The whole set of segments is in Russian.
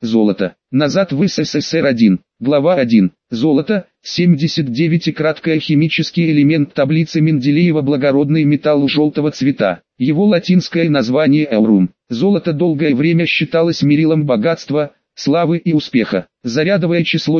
Золото. Назад в СССР 1. Глава 1. Золото. 79 и краткое химический элемент таблицы Менделеева, благородный металл желтого цвета. Его латинское название эурум. Золото долгое время считалось мерилом богатства, славы и успеха. Зарядовое число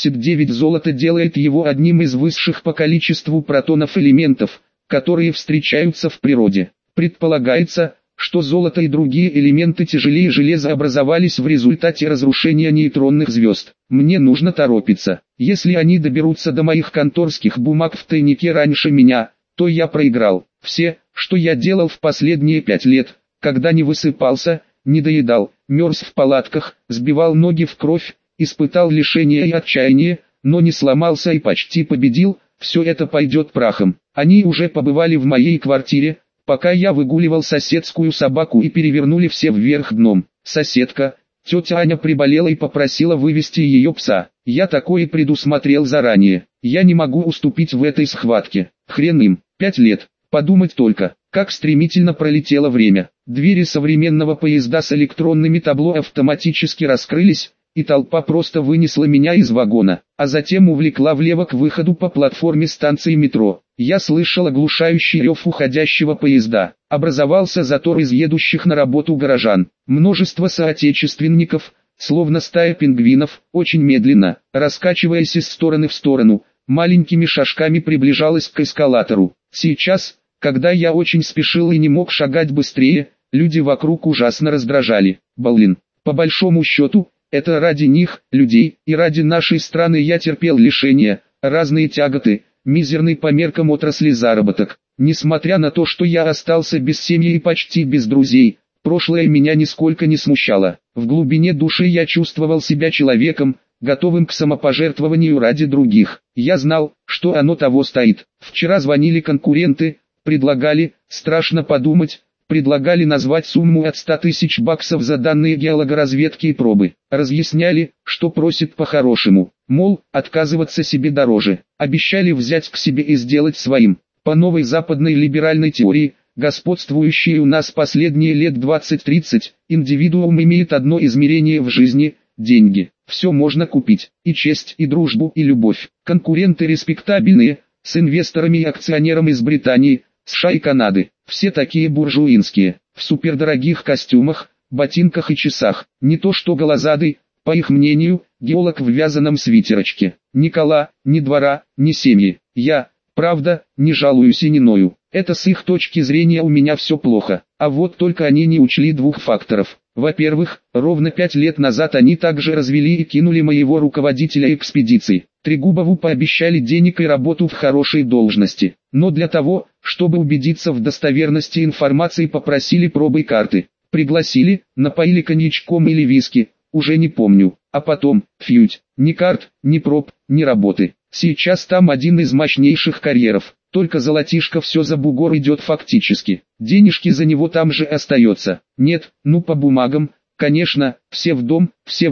79 золота делает его одним из высших по количеству протонов элементов, которые встречаются в природе. Предполагается, что золото и другие элементы тяжелее железа образовались в результате разрушения нейтронных звезд. Мне нужно торопиться. Если они доберутся до моих конторских бумаг в тайнике раньше меня, то я проиграл. Все, что я делал в последние 5 лет, когда не высыпался, не доедал, мерз в палатках, сбивал ноги в кровь, испытал лишение и отчаяние, но не сломался и почти победил, все это пойдет прахом. Они уже побывали в моей квартире, пока я выгуливал соседскую собаку, и перевернули все вверх дном. Соседка, тетя Аня, приболела и попросила вывести ее пса. Я такое предусмотрел заранее. Я не могу уступить в этой схватке. Хрен им. 5 лет. Подумать только, как стремительно пролетело время. Двери современного поезда с электронными табло автоматически раскрылись, и толпа просто вынесла меня из вагона, а затем увлекла влево к выходу по платформе станции метро. Я слышал оглушающий рев уходящего поезда. Образовался затор из едущих на работу горожан. Множество соотечественников, словно стая пингвинов, очень медленно, раскачиваясь из стороны в сторону, маленькими шажками приближалась к эскалатору. Сейчас, когда я очень спешил и не мог шагать быстрее, люди вокруг ужасно раздражали. Блин, по большому счету, это ради них, людей, и ради нашей страны я терпел лишения, разные тяготы, мизерный по меркам отрасли заработок. Несмотря на то, что я остался без семьи и почти без друзей, прошлое меня нисколько не смущало. В глубине души я чувствовал себя человеком, готовым к самопожертвованию ради других. Я знал, что оно того стоит. Вчера звонили конкуренты, предлагали, страшно подумать, предлагали назвать сумму от 100 тысяч баксов за данные геологоразведки и пробы. Разъясняли, что просят по-хорошему, мол, отказываться себе дороже. Обещали взять к себе и сделать своим. По новой западной либеральной теории, господствующей у нас последние лет 20-30, индивидуум имеет одно измерение в жизни – деньги. Все можно купить, и честь, и дружбу, и любовь. Конкуренты респектабельные, с инвесторами и акционерами из Британии, США и Канады. Все такие буржуинские, в супердорогих костюмах, ботинках и часах. Не то что Голозадый, по их мнению, геолог в вязаном свитерочке. Ни кола, ни двора, ни семьи. Я, правда, не жалуюсь и не ною. Это с их точки зрения у меня все плохо. А вот только они не учли двух факторов. Во-первых, ровно 5 лет назад они также развели и кинули моего руководителя экспедиции. Трегубову пообещали денег и работу в хорошей должности. Но для того, чтобы убедиться в достоверности информации, попросили пробы карты. Пригласили, напоили коньячком или виски, уже не помню. А потом, фьють, ни карт, ни проб, ни работы. Сейчас там один из мощнейших карьеров. Только золотишко все за бугор идет фактически. Денежки за него там же остается. Нет, ну по бумагам, конечно, все в дом,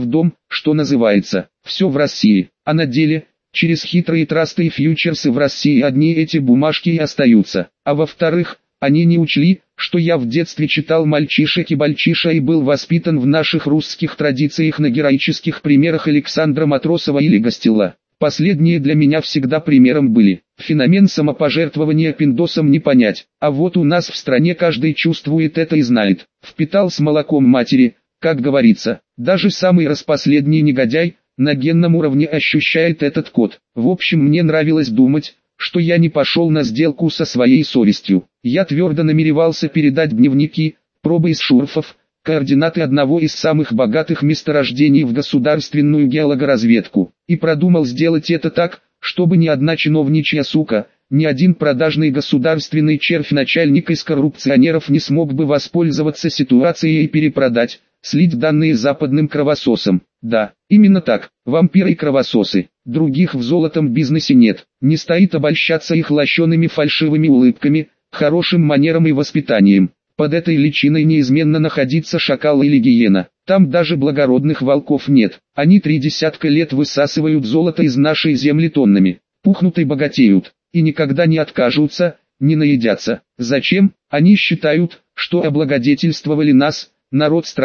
что называется. Все в России. А на деле, через хитрые трасты и фьючерсы в России одни эти бумажки и остаются. А во-вторых, они не учли, что я в детстве читал «Мальчишек и Бальчиша» и был воспитан в наших русских традициях на героических примерах Александра Матросова или Гостила. Последние для меня всегда примером были. Феномен самопожертвования пиндосом не понять, а вот у нас в стране каждый чувствует это и знает. Впитал с молоком матери, как говорится, даже самый распоследний негодяй, на генном уровне ощущает этот код. В общем, мне нравилось думать, что я не пошел на сделку со своей совестью. Я твердо намеревался передать дневники, пробы из шурфов, координаты одного из самых богатых месторождений в государственную геологоразведку, и продумал сделать это так, чтобы ни одна чиновничья сука, ни один продажный государственный червь-начальник из коррупционеров не смог бы воспользоваться ситуацией и перепродать, слить данные западным кровососам. Да, именно так, вампиры и кровососы. Других в золотом бизнесе нет. Не стоит обольщаться их лощеными фальшивыми улыбками, хорошим манерам и воспитанием. Под этой личиной неизменно находится шакал или гиена. Там даже благородных волков нет. Они 30 лет высасывают золото из нашей земли тоннами. Пухнут и богатеют. И никогда не откажутся, не наедятся. Зачем? Они считают, что облагодетельствовали нас, народ страны,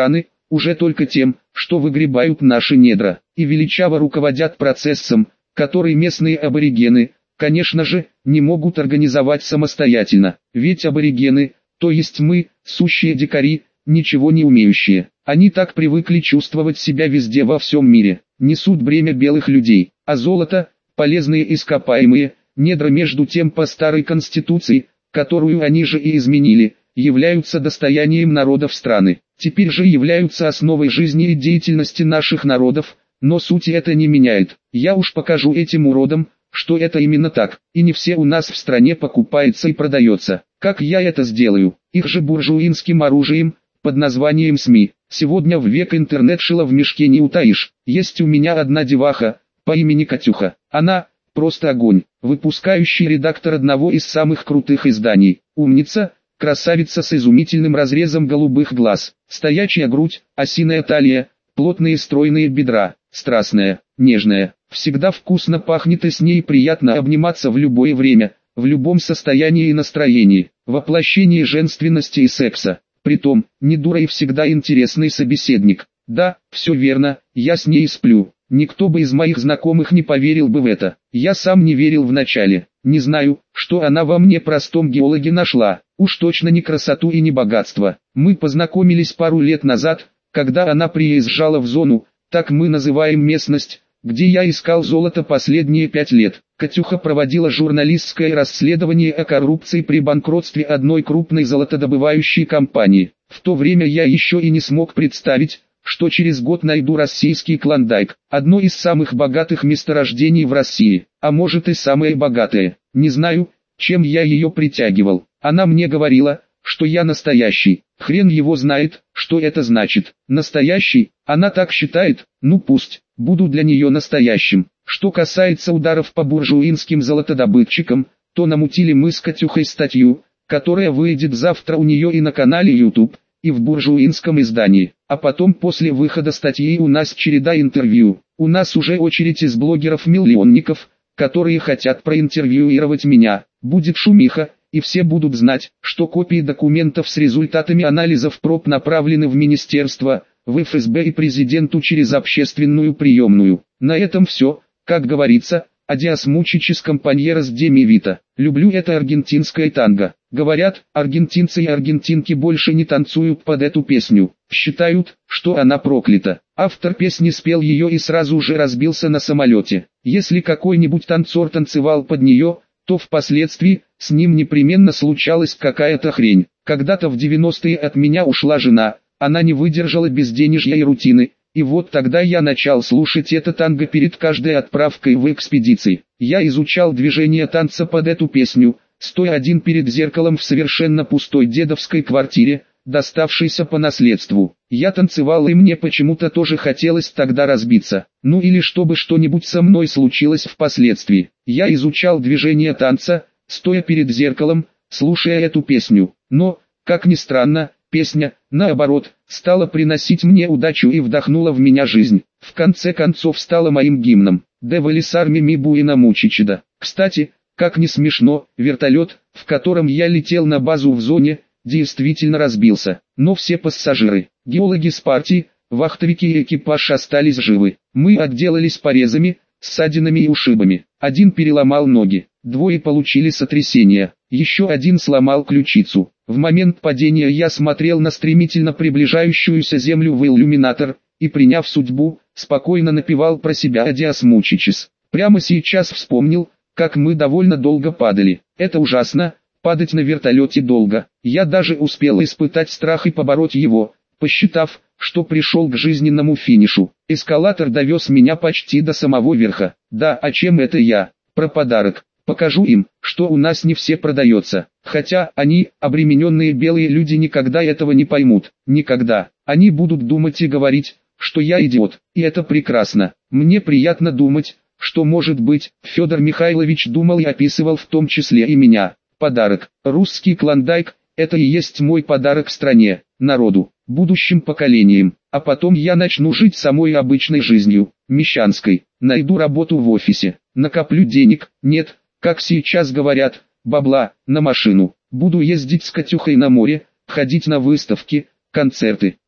уже только тем, что выгребают наши недра, и величаво руководят процессом, который местные аборигены, конечно же, не могут организовать самостоятельно, ведь аборигены, то есть мы, сущие дикари, ничего не умеющие. Они так привыкли чувствовать себя везде во всем мире, несут бремя белых людей, а золото, полезные ископаемые, недра между тем по старой конституции, которую они же и изменили, являются достоянием народов страны. Теперь же являются основой жизни и деятельности наших народов, но сути это не меняет. Я уж покажу этим уродам, что это именно так, и не все у нас в стране покупается и продается. Как я это сделаю? Их же буржуинским оружием, под названием СМИ. Сегодня в век интернет-шила в мешке не утаишь. Есть у меня одна деваха, по имени Катюха. Она, просто огонь, выпускающий редактор одного из самых крутых изданий. Умница, красавица с изумительным разрезом голубых глаз, стоячая грудь, осиная талия, плотные стройные бедра, страстная, нежная. Всегда вкусно пахнет, и с ней приятно обниматься в любое время, в любом состоянии и настроении. Воплощение женственности и секса. Притом, не дура и всегда интересный собеседник. Да, все верно, я с ней сплю. Никто бы из моих знакомых не поверил бы в это. Я сам не верил вначале. Не знаю, что она во мне простом геологе нашла. Уж точно не красоту и не богатство. Мы познакомились пару лет назад, когда она приезжала в зону, так мы называем местность, где я искал золото последние 5 лет. Катюха проводила журналистское расследование о коррупции при банкротстве одной крупной золотодобывающей компании. В то время я еще и не смог представить, что через год найду российский Клондайк, одно из самых богатых месторождений в России, а может и самое богатое. Не знаю, чем я ее притягивал. Она мне говорила, что я настоящий. Хрен его знает, что это значит. Настоящий, она так считает, ну пусть, буду для нее настоящим. Что касается ударов по буржуинским золотодобытчикам, то намутили мы с Катюхой статью, которая выйдет завтра у нее и на канале YouTube, и в буржуинском издании. А потом после выхода статьи у нас череда интервью. У нас уже очередь из блогеров-миллионников, которые хотят проинтервьюировать меня. Будет шумиха, и все будут знать, что копии документов с результатами анализов проб направлены в министерство, в ФСБ и президенту через общественную приемную. На этом все, как говорится, адиос мучичес компаньерос де ми вита. Люблю это аргентинское танго. Говорят, аргентинцы и аргентинки больше не танцуют под эту песню. Считают, что она проклята. Автор песни спел ее и сразу же разбился на самолете. Если какой-нибудь танцор танцевал под нее, то впоследствии с ним непременно случалась какая-то хрень. Когда-то в 90-е от меня ушла жена, она не выдержала безденежья и рутины, и вот тогда я начал слушать это танго перед каждой отправкой в экспедиции. Я изучал движение танца под эту песню, стоя один перед зеркалом в совершенно пустой дедовской квартире, доставшейся по наследству. Я танцевал, и мне почему-то тоже хотелось тогда разбиться. Ну или чтобы что-нибудь со мной случилось впоследствии. Я изучал движение танца, стоя перед зеркалом, слушая эту песню. Но, как ни странно, песня, наоборот, стала приносить мне удачу и вдохнула в меня жизнь. В конце концов стала моим гимном. Девалисарми ми буина мучичеда. Кстати, как ни смешно, вертолет, в котором я летел на базу в зоне, действительно разбился. Но все пассажиры, геологи с партии, вахтовики и экипаж остались живы. Мы отделались порезами, ссадинами и ушибами. Один переломал ноги, 2 получили сотрясение, еще один сломал ключицу. В момент падения я смотрел на стремительно приближающуюся землю в иллюминатор, и, приняв судьбу, спокойно напевал про себя адиос мучичес. Прямо сейчас вспомнил, как мы довольно долго падали. Это ужасно, падать на вертолете долго. Я даже успел испытать страх и побороть его, посчитав, что пришел к жизненному финишу. Эскалатор довез меня почти до самого верха. Да, а чем это я? Про подарок. Покажу им, что у нас не все продается. Хотя они, обремененные белые люди, никогда этого не поймут. Никогда. Они будут думать и говорить, что я идиот. И это прекрасно. Мне приятно думать, что, может быть, Федор Михайлович думал и описывал в том числе и меня. Подарок. Русский Клондайк – это и есть мой подарок стране, народу, будущим поколениям. А потом я начну жить самой обычной жизнью, мещанской. Найду работу в офисе, накоплю денег, нет, как сейчас говорят, бабла, на машину. Буду ездить с Катюхой на море, ходить на выставки, концерты.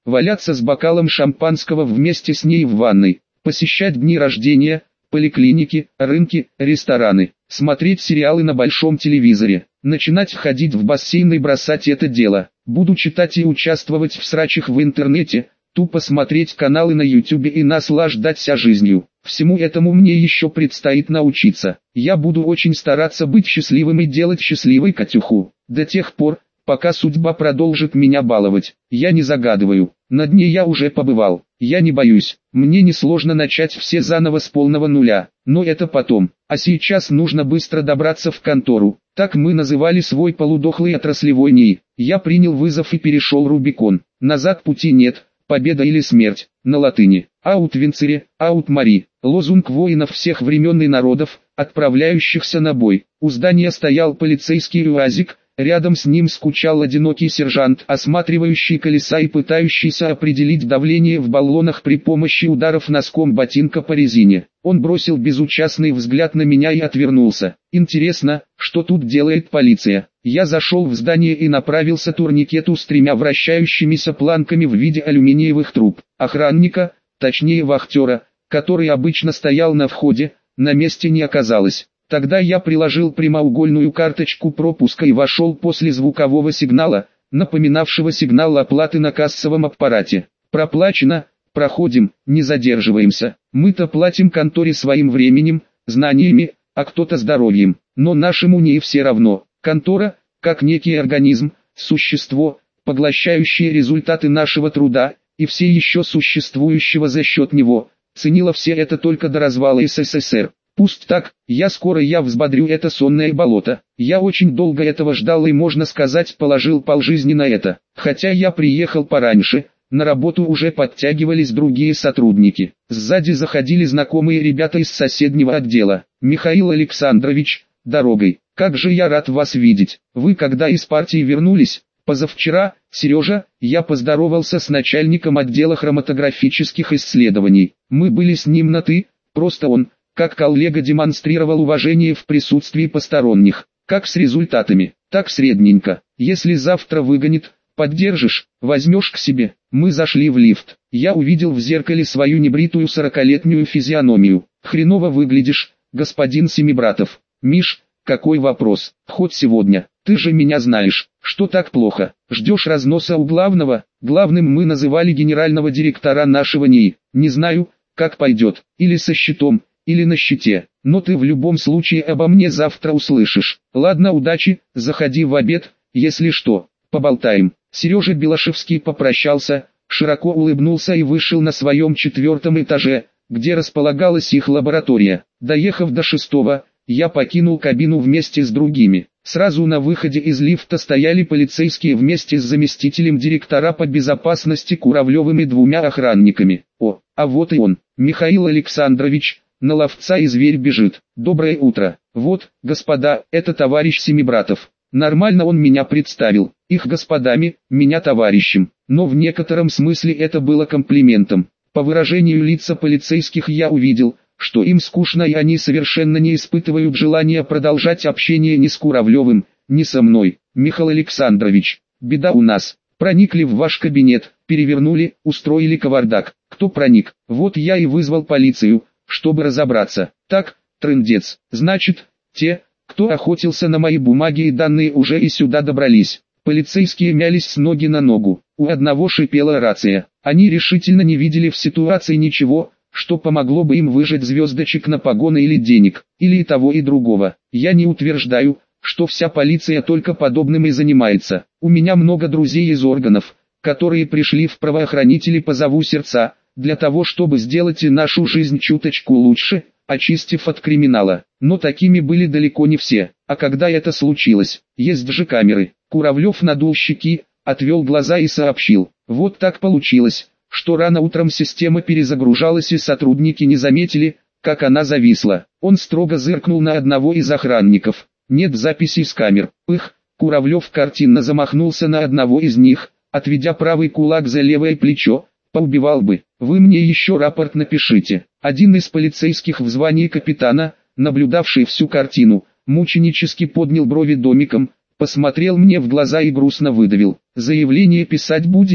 валяться с бокалом шампанского вместе с ней в ванной, посещать дни рождения, поликлиники, рынки, рестораны, смотреть сериалы на большом телевизоре, начинать ходить в бассейн и бросать это дело. Буду читать и участвовать в срачах в интернете, тупо смотреть каналы на YouTube и наслаждаться жизнью. Всему этому мне еще предстоит научиться. Я буду очень стараться быть счастливым и делать счастливой Катюху. До тех пор, пока судьба продолжит меня баловать. Я не загадываю. На дне я уже побывал. Я не боюсь. Мне несложно начать все заново с полного нуля. Но это потом. А сейчас нужно быстро добраться в контору. Так мы называли свой полудохлый отраслевой НИИ. Я принял вызов и перешел Рубикон. Назад пути нет. Победа или смерть, на латыни. Аут Винцере, аут Мари. Лозунг воинов всех времен и народов, отправляющихся на бой. У здания стоял полицейский УАЗик, рядом с ним скучал одинокий сержант, осматривающий колеса и пытающийся определить давление в баллонах при помощи ударов носком ботинка по резине. Он бросил безучастный взгляд на меня и отвернулся. Интересно, что тут делает полиция? Я зашел в здание и направился к турникету с 3 вращающимися планками в виде алюминиевых труб. Охранника, точнее вахтера, который обычно стоял на входе, на месте не оказалось. Тогда я приложил прямоугольную карточку пропуска и вошел после звукового сигнала, напоминавшего сигнал оплаты на кассовом аппарате. Проплачено, проходим, не задерживаемся. Мы-то платим конторе своим временем, знаниями, а кто-то здоровьем. Но нашему НИИ все равно. Контора, как некий организм, существо, поглощающее результаты нашего труда, и все еще существующего за счет него, ценила все это только до развала СССР. Пусть так, я взбодрю это сонное болото. Я очень долго этого ждал и, можно сказать, положил полжизни на это. Хотя я приехал пораньше, на работу уже подтягивались другие сотрудники. Сзади заходили знакомые ребята из соседнего отдела. «Михаил Александрович, дорогой, как же я рад вас видеть. Вы когда из партии вернулись?» «Позавчера, Сережа», я поздоровался с начальником отдела хроматографических исследований. Мы были с ним на «ты», просто он, как коллега, демонстрировал уважение в присутствии посторонних. Как с результатами, так средненько. Если завтра выгонит, поддержишь, возьмешь к себе. Мы зашли в лифт. Я увидел в зеркале свою небритую 40-летнюю физиономию. «Хреново выглядишь, господин Семибратов». «Миш, какой вопрос? Хоть сегодня. Ты же меня знаешь, что так плохо. Ждешь разноса у главного?» Главным мы называли генерального директора нашего НИИ. Не знаю, как пойдет, или со щитом, или на щите, но ты в любом случае обо мне завтра услышишь. Ладно, удачи, заходи в обед, если что, поболтаем. Сережа Белошевский попрощался, широко улыбнулся и вышел на своем 4-м этаже, где располагалась их лаборатория. Доехав до 6-го, я покинул кабину вместе с другими. Сразу на выходе из лифта стояли полицейские вместе с заместителем директора по безопасности Куравлевым и 2 охранниками. О, а вот и он, Михаил Александрович. На ловца и зверь бежит. «Доброе утро. Вот, господа, это товарищ Семибратов». Нормально он меня представил. Их господами, меня товарищем. Но в некотором смысле это было комплиментом. По выражению лица полицейских я увидел, что им скучно и они совершенно не испытывают желания продолжать общение ни с Куравлевым, ни со мной. «Михаил Александрович, беда у нас. Проникли в ваш кабинет, перевернули, устроили кавардак». «Кто проник?» «Вот я и вызвал полицию, чтобы разобраться». «Так, трындец, значит, те, кто охотился на мои бумаги и данные, уже и сюда добрались». Полицейские мялись с ноги на ногу. У одного шипела рация. Они решительно не видели в ситуации ничего, что помогло бы им выжать звездочек на погоны или денег, или и того и другого. Я не утверждаю, что вся полиция только подобным и занимается. У меня много друзей из органов, которые пришли в правоохранители по зову сердца, для того чтобы сделать и нашу жизнь чуточку лучше, очистив от криминала. Но такими были далеко не все. А когда это случилось, есть же камеры. Куравлев надул щеки, отвел глаза и сообщил: вот так получилось, что рано утром система перезагружалась и сотрудники не заметили, как она зависла. Он строго зыркнул на одного из охранников. Нет записей с камер. Их, Куравлев картинно замахнулся на одного из них, отведя правый кулак за левое плечо. Поубивал бы. Вы мне еще рапорт напишите. Один из полицейских в звании капитана, наблюдавший всю картину, мученически поднял брови домиком, посмотрел мне в глаза и грустно выдавил: заявление писать будете?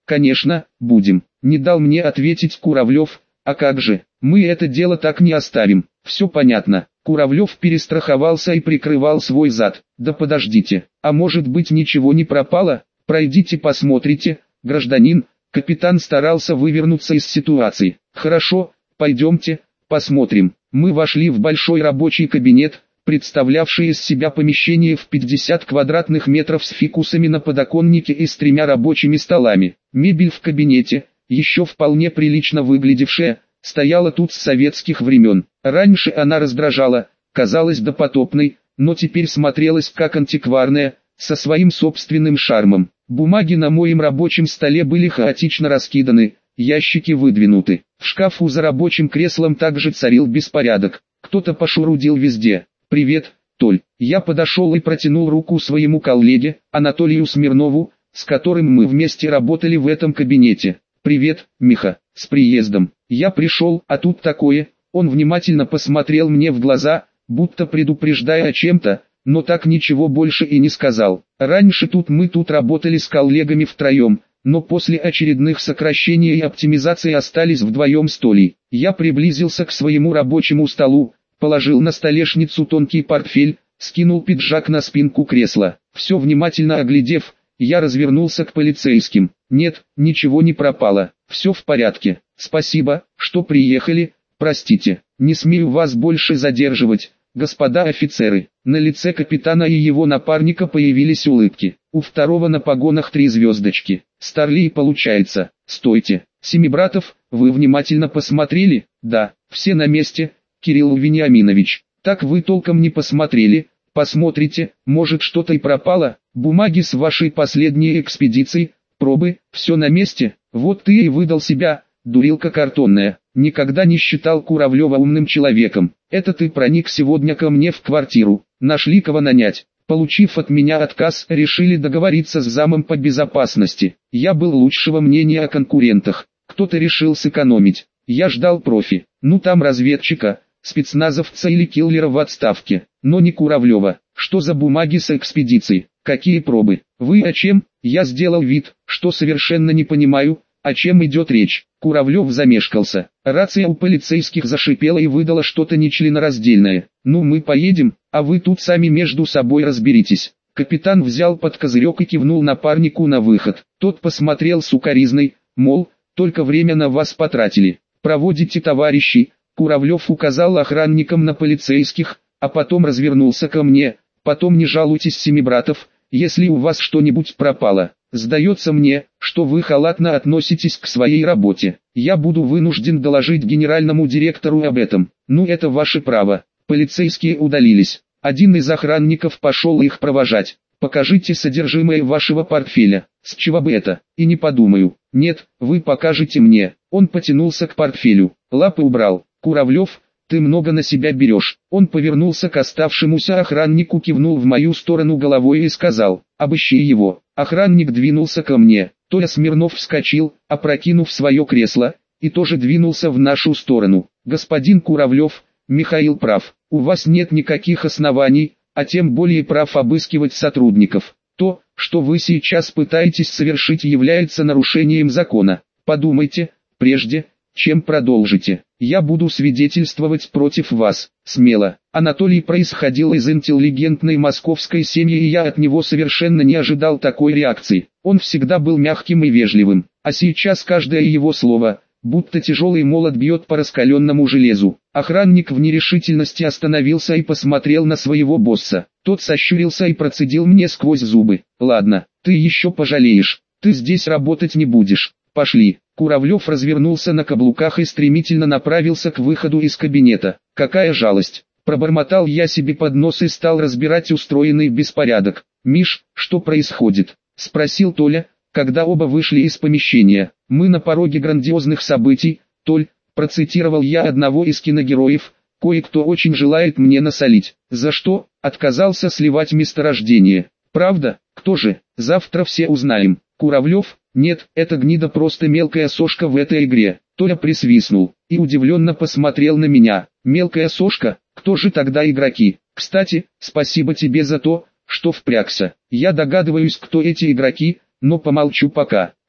Конечно, будем. Не дал мне ответить Куравлев. А как же, мы это дело так не оставим. Все понятно. Куравлев перестраховался и прикрывал свой зад. Да подождите, а может быть ничего не пропало? Пройдите посмотрите, гражданин. Капитан старался вывернуться из ситуации. Хорошо, пойдемте, посмотрим. Мы вошли в большой рабочий кабинет, представлявший из себя помещение в 50 квадратных метров с фикусами на подоконнике и с 3 рабочими столами. Мебель в кабинете, еще вполне прилично выглядевшая, стояла тут с советских времен. Раньше она раздражала, казалась допотопной, но теперь смотрелась как антикварная, со своим собственным шармом. Бумаги на моем рабочем столе были хаотично раскиданы, ящики выдвинуты. В шкафу за рабочим креслом также царил беспорядок. Кто-то пошурудил везде. «Привет, Толь». Я подошел и протянул руку своему коллеге, Анатолию Смирнову, с которым мы вместе работали в этом кабинете. «Привет, Миха, с приездом. Я пришел, а тут такое». Он внимательно посмотрел мне в глаза, будто предупреждая о чем-то, но так ничего больше и не сказал. Раньше мы тут работали с коллегами втроем, но после очередных сокращений и оптимизации остались вдвоем с Толей. Я приблизился к своему рабочему столу, положил на столешницу тонкий портфель, скинул пиджак на спинку кресла. Все внимательно оглядев, я развернулся к полицейским. Нет, ничего не пропало, все в порядке. Спасибо, что приехали, простите, не смею вас больше задерживать. Господа офицеры, на лице капитана и его напарника появились улыбки. У второго на погонах 3 звездочки. Старлей получается. Стойте, Семибратов, вы внимательно посмотрели? Да, все на месте, Кирилл Вениаминович. Так вы толком не посмотрели. Посмотрите, может что-то и пропало. Бумаги с вашей последней экспедиции, пробы, все на месте. Вот ты и выдал себя, дурилка картонная. Никогда не считал Куравлева умным человеком. Это ты проник сегодня ко мне в квартиру. Нашли кого нанять. Получив от меня отказ, решили договориться с замом по безопасности. Я был лучшего мнения о конкурентах. Кто-то решил сэкономить. Я ждал профи. Ну там разведчика, спецназовца или киллера в отставке. Но не Куравлева. Что за бумаги с экспедицией? Какие пробы? Вы о чем? Я сделал вид, что совершенно не понимаю, о чем идет речь. Куравлев замешкался. Рация у полицейских зашипела и выдала что-то нечленораздельное. Ну мы поедем, а вы тут сами между собой разберитесь. Капитан взял под козырек и кивнул напарнику на выход. Тот посмотрел сукоризной, мол, только время на вас потратили. Проводите, товарищи. Куравлев указал охранникам на полицейских, а потом развернулся ко мне. Потом не жалуйтесь, Семибратов, если у вас что-нибудь пропало. Сдается мне, что вы халатно относитесь к своей работе. Я буду вынужден доложить генеральному директору об этом. Ну это ваше право. Полицейские удалились. Один из охранников пошел их провожать. Покажите содержимое вашего портфеля. С чего бы это? И не подумаю. Нет, вы покажете мне. Он потянулся к портфелю. Лапы убрал. Куравлев, ты много на себя берешь. Он повернулся к оставшемуся охраннику, кивнул в мою сторону головой и сказал: обыщи его. Охранник двинулся ко мне. Толя Смирнов вскочил, опрокинув свое кресло, и тоже двинулся в нашу сторону. Господин Куравлев, Михаил прав. У вас нет никаких оснований, а тем более прав обыскивать сотрудников. То, что вы сейчас пытаетесь совершить, является нарушением закона. Подумайте, прежде чем продолжите. Я буду свидетельствовать против вас. Смело. Анатолий происходил из интеллигентной московской семьи, и я от него совершенно не ожидал такой реакции. Он всегда был мягким и вежливым, а сейчас каждое его слово, будто тяжелый молот, бьет по раскаленному железу. Охранник в нерешительности остановился и посмотрел на своего босса. Тот сощурился и процедил мне сквозь зубы: ладно, ты еще пожалеешь, ты здесь работать не будешь. Пошли. Куравлев развернулся на каблуках и стремительно направился к выходу из кабинета. Какая жалость! Пробормотал я себе под нос и стал разбирать устроенный беспорядок. «Миш, что происходит?» — спросил Толя, когда оба вышли из помещения. «Мы на пороге грандиозных событий, Толь», — процитировал я одного из киногероев. «Кое-кто очень желает мне насолить». «За что?» — отказался сливать месторождение. «Правда? Кто же? Завтра все узнаем». Куравлев: «Нет, эта гнида просто мелкая сошка в этой игре». Толя присвистнул и удивленно посмотрел на меня. «Мелкая сошка? Кто же тогда игроки? Кстати, спасибо тебе за то, что впрягся. Я догадываюсь, кто эти игроки, но помолчу пока.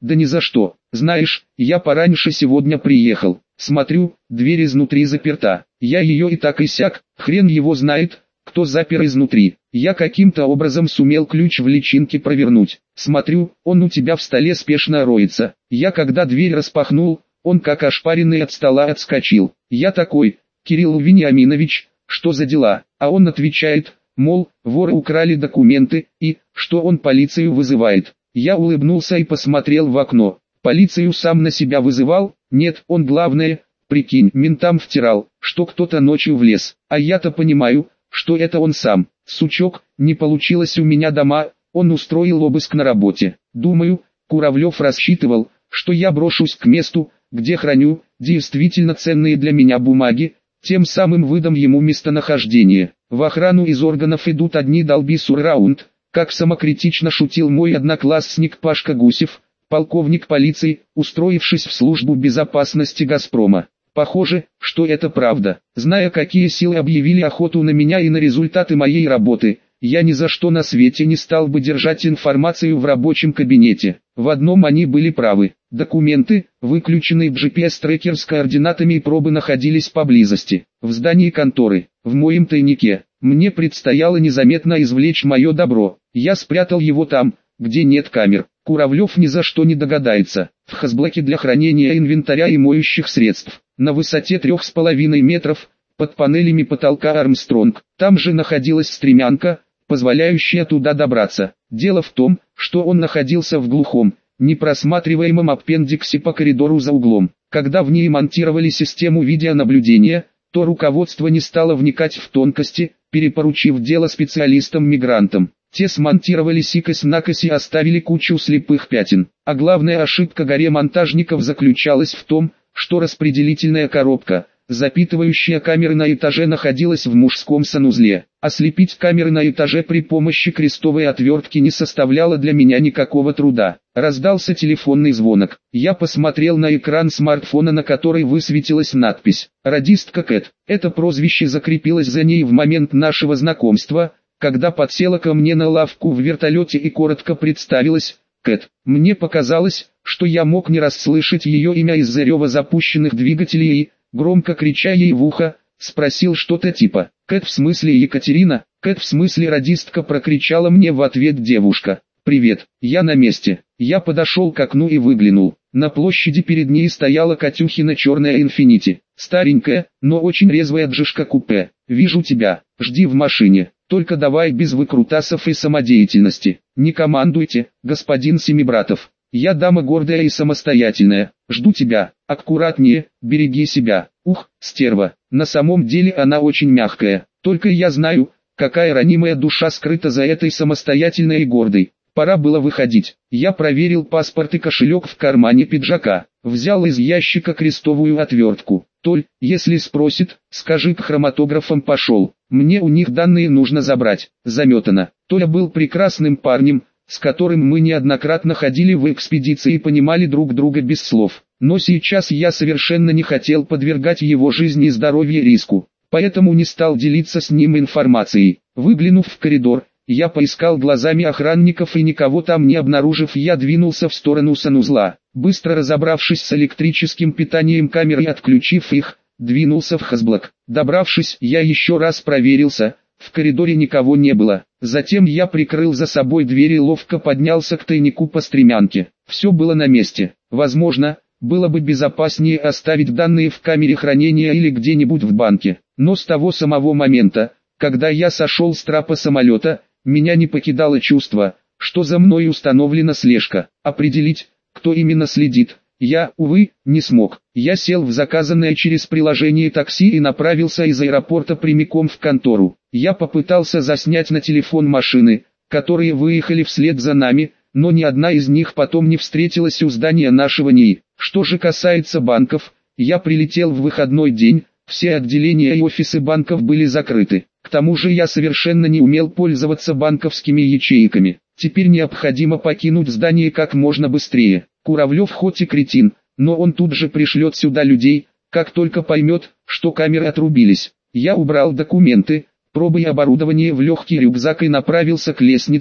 Да ни за что. Знаешь, я пораньше сегодня приехал. Смотрю, дверь изнутри заперта. Я ее и так и сяк, хрен его знает, кто запер изнутри. Я каким-то образом сумел ключ в личинке провернуть. Смотрю, он у тебя в столе спешно роется. Я когда дверь распахнул, он как ошпаренный от стола отскочил. Я такой: Кирилл Вениаминович, что за дела? А он отвечает, мол, воры украли документы, и, что он полицию вызывает. Я улыбнулся и посмотрел в окно. Полицию сам на себя вызывал? Нет, он главное, прикинь, ментам втирал, что кто-то ночью влез. А я-то понимаю, что это он сам. Сучок, не получилось у меня дома, он устроил обыск на работе. Думаю, Куравлев рассчитывал, что я брошусь к месту, где храню действительно ценные для меня бумаги, тем самым выдам ему местонахождение. В охрану из органов идут одни долби сурраунд, как самокритично шутил мой одноклассник Пашка Гусев, полковник полиции, устроившись в службу безопасности «Газпрома». Похоже, что это правда. Зная, какие силы объявили охоту на меня и на результаты моей работы, я ни за что на свете не стал бы держать информацию в рабочем кабинете. В одном они были правы. Документы, выключенные в GPS-трекер с координатами и пробы, находились поблизости, в здании конторы, в моем тайнике. Мне предстояло незаметно извлечь мое добро. Я спрятал его там, где нет камер. Куравлев ни за что не догадается. В хозблоке для хранения инвентаря и моющих средств, на высоте 3,5 метров, под панелями потолка Армстронг. Там же находилась стремянка, позволяющая туда добраться. Дело в том, что он находился в глухом, непросматриваемом аппендиксе по коридору за углом. Когда в ней монтировали систему видеонаблюдения, то руководство не стало вникать в тонкости, перепоручив дело специалистам-мигрантам. Те смонтировали кось-накось и оставили кучу слепых пятен. А главная ошибка горе-монтажников заключалась в том, что распределительная коробка, запитывающая камеры на этаже, находилась в мужском санузле. Ослепить камеры на этаже при помощи крестовой отвертки не составляло для меня никакого труда. Раздался телефонный звонок. Я посмотрел на экран смартфона, на который высветилась надпись «Радистка Кэт». Это прозвище закрепилось за ней в момент нашего знакомства, когда подсела ко мне на лавку в вертолете и коротко представилась: Кэт. Мне показалось, что я мог не расслышать ее имя из-за рева запущенных двигателей и, громко крича ей в ухо, спросил что-то типа «Кэт, в смысле Екатерина?» «Кэт, в смысле радистка?» прокричала мне в ответ девушка. «Привет, я на месте». Я подошел к окну и выглянул. На площади перед ней стояла Катюхина черная Инфинити. Старенькая, но очень резвая джишка-купе. «Вижу тебя, жди в машине. Только давай без выкрутасов и самодеятельности. Не командуйте, господин Семибратов. Я дама гордая и самостоятельная. Жду тебя. Аккуратнее, береги себя». Ух, стерва. На самом деле она очень мягкая. Только я знаю, какая ранимая душа скрыта за этой самостоятельной и гордой. Пора было выходить. Я проверил паспорт и кошелек в кармане пиджака. Взял из ящика крестовую отвертку. «Толь, если спросит, скажи, к хроматографам пошел. Мне у них данные нужно забрать». Заметано. Толя был прекрасным парнем, с которым мы неоднократно ходили в экспедиции и понимали друг друга без слов. Но сейчас я совершенно не хотел подвергать его жизни и здоровье риску, поэтому не стал делиться с ним информацией. Выглянув в коридор, я поискал глазами охранников и, никого там не обнаружив, я двинулся в сторону санузла. Быстро разобравшись с электрическим питанием камер и отключив их, двинулся в хозблок. Добравшись, я еще раз проверился, в коридоре никого не было. Затем я прикрыл за собой дверь и ловко поднялся к тайнику по стремянке. Все было на месте. Возможно, было бы безопаснее оставить данные в камере хранения или где-нибудь в банке. Но с того самого момента, когда я сошел с трапа самолета, меня не покидало чувство, что за мной установлена слежка. Определить, кто именно следит, я, увы, не смог. Я сел в заказанное через приложение такси и направился из аэропорта прямиком в контору. Я попытался заснять на телефон машины, которые выехали вслед за нами, но ни одна из них потом не встретилась у здания нашего НИИ. Что же касается банков, я прилетел в выходной день, все отделения и офисы банков были закрыты. К тому же я совершенно не умел пользоваться банковскими ячейками. Теперь необходимо покинуть здание как можно быстрее. Куравлев хоть и кретин, но он тут же пришлет сюда людей, как только поймет, что камеры отрубились. Я убрал документы, пробы и оборудование в легкий рюкзак и направился к лестнице,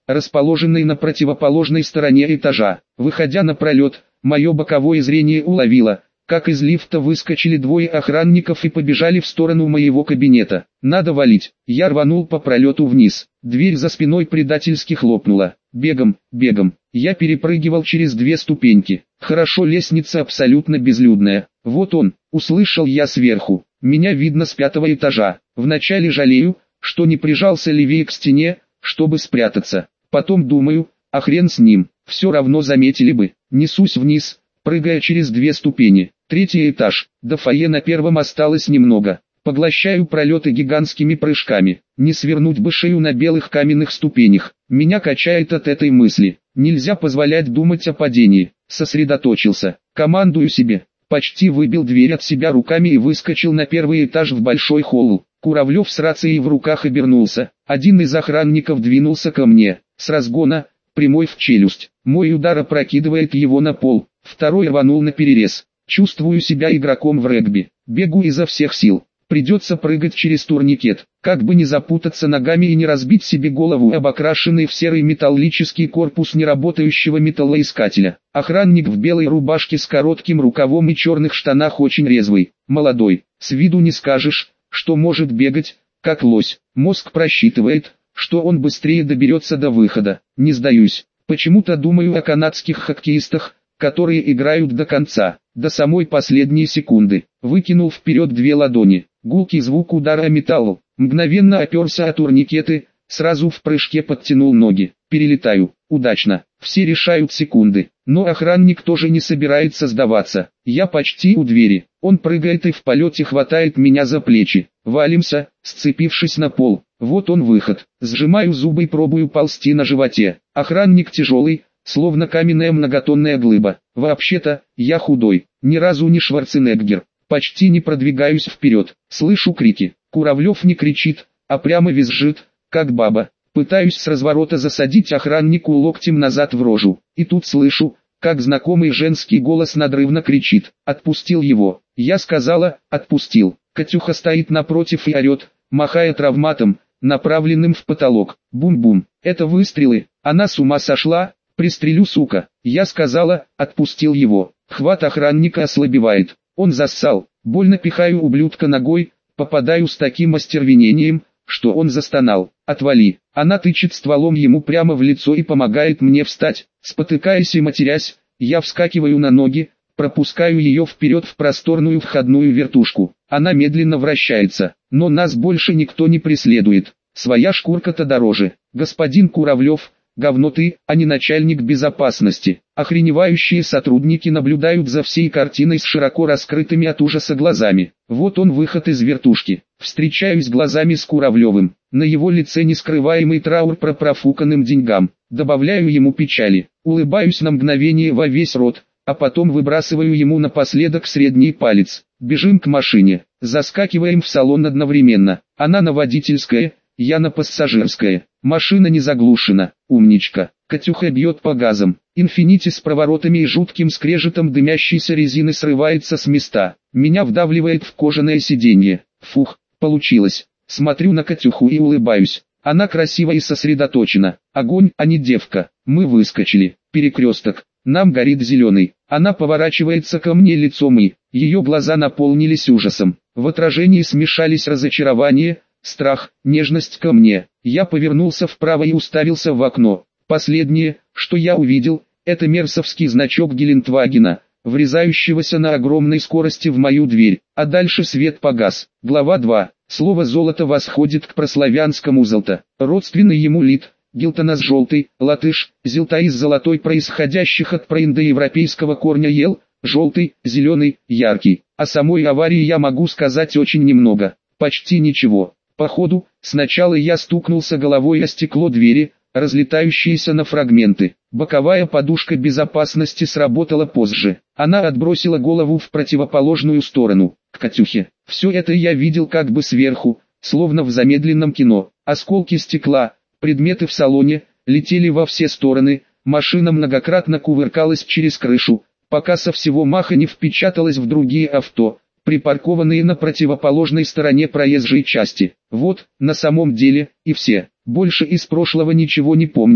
расположенной на противоположной стороне этажа. Выходя на пролет, мое боковое зрение уловило, как из лифта выскочили двое охранников и побежали в сторону моего кабинета. Надо валить. Я рванул по пролету вниз. Дверь за спиной предательски хлопнула. Бегом, бегом. Я перепрыгивал через 2 ступеньки. Хорошо, лестница абсолютно безлюдная. Вот он, услышал я сверху. Меня видно с 5-го этажа. Вначале жалею, что не прижался левее к стене, чтобы спрятаться. Потом думаю, а хрен с ним, все равно заметили бы. Несусь вниз, прыгая через 2 ступени. 3-й этаж, до фойе на 1-м осталось немного. Поглощаю пролеты гигантскими прыжками. Не свернуть бы шею на белых каменных ступенях. Меня качает от этой мысли. Нельзя позволять думать о падении. Сосредоточился. Командую себе. Почти выбил дверь от себя руками и выскочил на 1-й этаж в большой холл. Куравлев с рацией в руках обернулся. Один из охранников двинулся ко мне. С разгона, прямой в челюсть. Мой удар опрокидывает его на пол. Второй рванул наперерез. Чувствую себя игроком в регби. Бегу изо всех сил. Придется прыгать через турникет, как бы не запутаться ногами и не разбить себе голову об окрашенный в серый металлический корпус неработающего металлоискателя. Охранник в белой рубашке с коротким рукавом и черных штанах очень резвый, молодой. С виду не скажешь, что может бегать, как лось. Мозг просчитывает, что он быстрее доберется до выхода. Не сдаюсь. Почему-то думаю о канадских хоккеистах, которые играют до конца, до самой последней секунды. Выкинул вперед 2 ладони. Гулкий звук удара о металл. Мгновенно оперся о турникеты, сразу в прыжке подтянул ноги. Перелетаю. Удачно. Все решают секунды. Но охранник тоже не собирается сдаваться. Я почти у двери. Он прыгает и в полете хватает меня за плечи. Валимся, сцепившись на пол. Вот он выход. Сжимаю зубы и пробую ползти на животе. Охранник тяжелый, словно каменная многотонная глыба. Вообще-то, я худой. Ни разу не Шварценеггер. Почти не продвигаюсь вперед. Слышу крики. Куравлев не кричит, а прямо визжит, как баба. Пытаюсь с разворота засадить охраннику локтем назад в рожу. И тут слышу, как знакомый женский голос надрывно кричит. «Отпустил его». Я сказала, отпустил. Катюха стоит напротив и орет, махая травматом, направленным в потолок. Бум-бум. Это выстрелы. Она с ума сошла. Пристрелю, сука. Я сказала, отпустил его. Хват охранника ослабевает. Он зассал. Больно пихаю ублюдка ногой, попадаю с таким остервенением, что он застонал. «Отвали». Она тычет стволом ему прямо в лицо и помогает мне встать. Спотыкаясь и матерясь, я вскакиваю на ноги, пропускаю ее вперед в просторную входную вертушку. Она медленно вращается, но нас больше никто не преследует. Своя шкурка-то дороже. Господин Куравлев, говно ты, а не начальник безопасности. Охреневающие сотрудники наблюдают за всей картиной с широко раскрытыми от ужаса глазами. Вот он, выход из вертушки. Встречаюсь глазами с Куравлевым. На его лице нескрываемый траур по профуканным деньгам. Добавляю ему печали. Улыбаюсь на мгновение во весь рот, а потом выбрасываю ему напоследок средний палец. Бежим к машине. Заскакиваем в салон одновременно. Она на водительское, я на пассажирское. Машина не заглушена. Умничка. Катюха бьет по газам. Инфинити с проворотами и жутким скрежетом дымящейся резины срывается с места. Меня вдавливает в кожаное сиденье. Фух, получилось. Смотрю на Катюху и улыбаюсь. Она красива и сосредоточена. Огонь, а не девка. Мы выскочили. Перекресток. Нам горит зеленый. Она поворачивается ко мне лицом и... Ее глаза наполнились ужасом. В отражении смешались разочарование, страх, нежность ко мне. Я повернулся вправо и уставился в окно. Последнее, что я увидел, это мерсовский значок Гелендвагена, врезающегося на огромной скорости в мою дверь, а дальше свет погас. Глава 2. Слово «золото» восходит к прославянскому «золото». Родственный ему лит, гилтонос желтый, латыш, зелтаис золотой, происходящих от проиндоевропейского корня ел, желтый, зеленый, яркий. О самой аварии я могу сказать очень немного, почти ничего. Походу, сначала я стукнулся головой о стекло двери, разлетающиеся на фрагменты. Боковая подушка безопасности сработала позже. Она отбросила голову в противоположную сторону, к Катюхе. Все это я видел как бы сверху, словно в замедленном кино. Осколки стекла, предметы в салоне, летели во все стороны, машина многократно кувыркалась через крышу, пока со всего маха не впечаталась в другие авто, припаркованные на противоположной стороне проезжей части. Вот, на самом деле, и все. Больше из прошлого ничего не помню,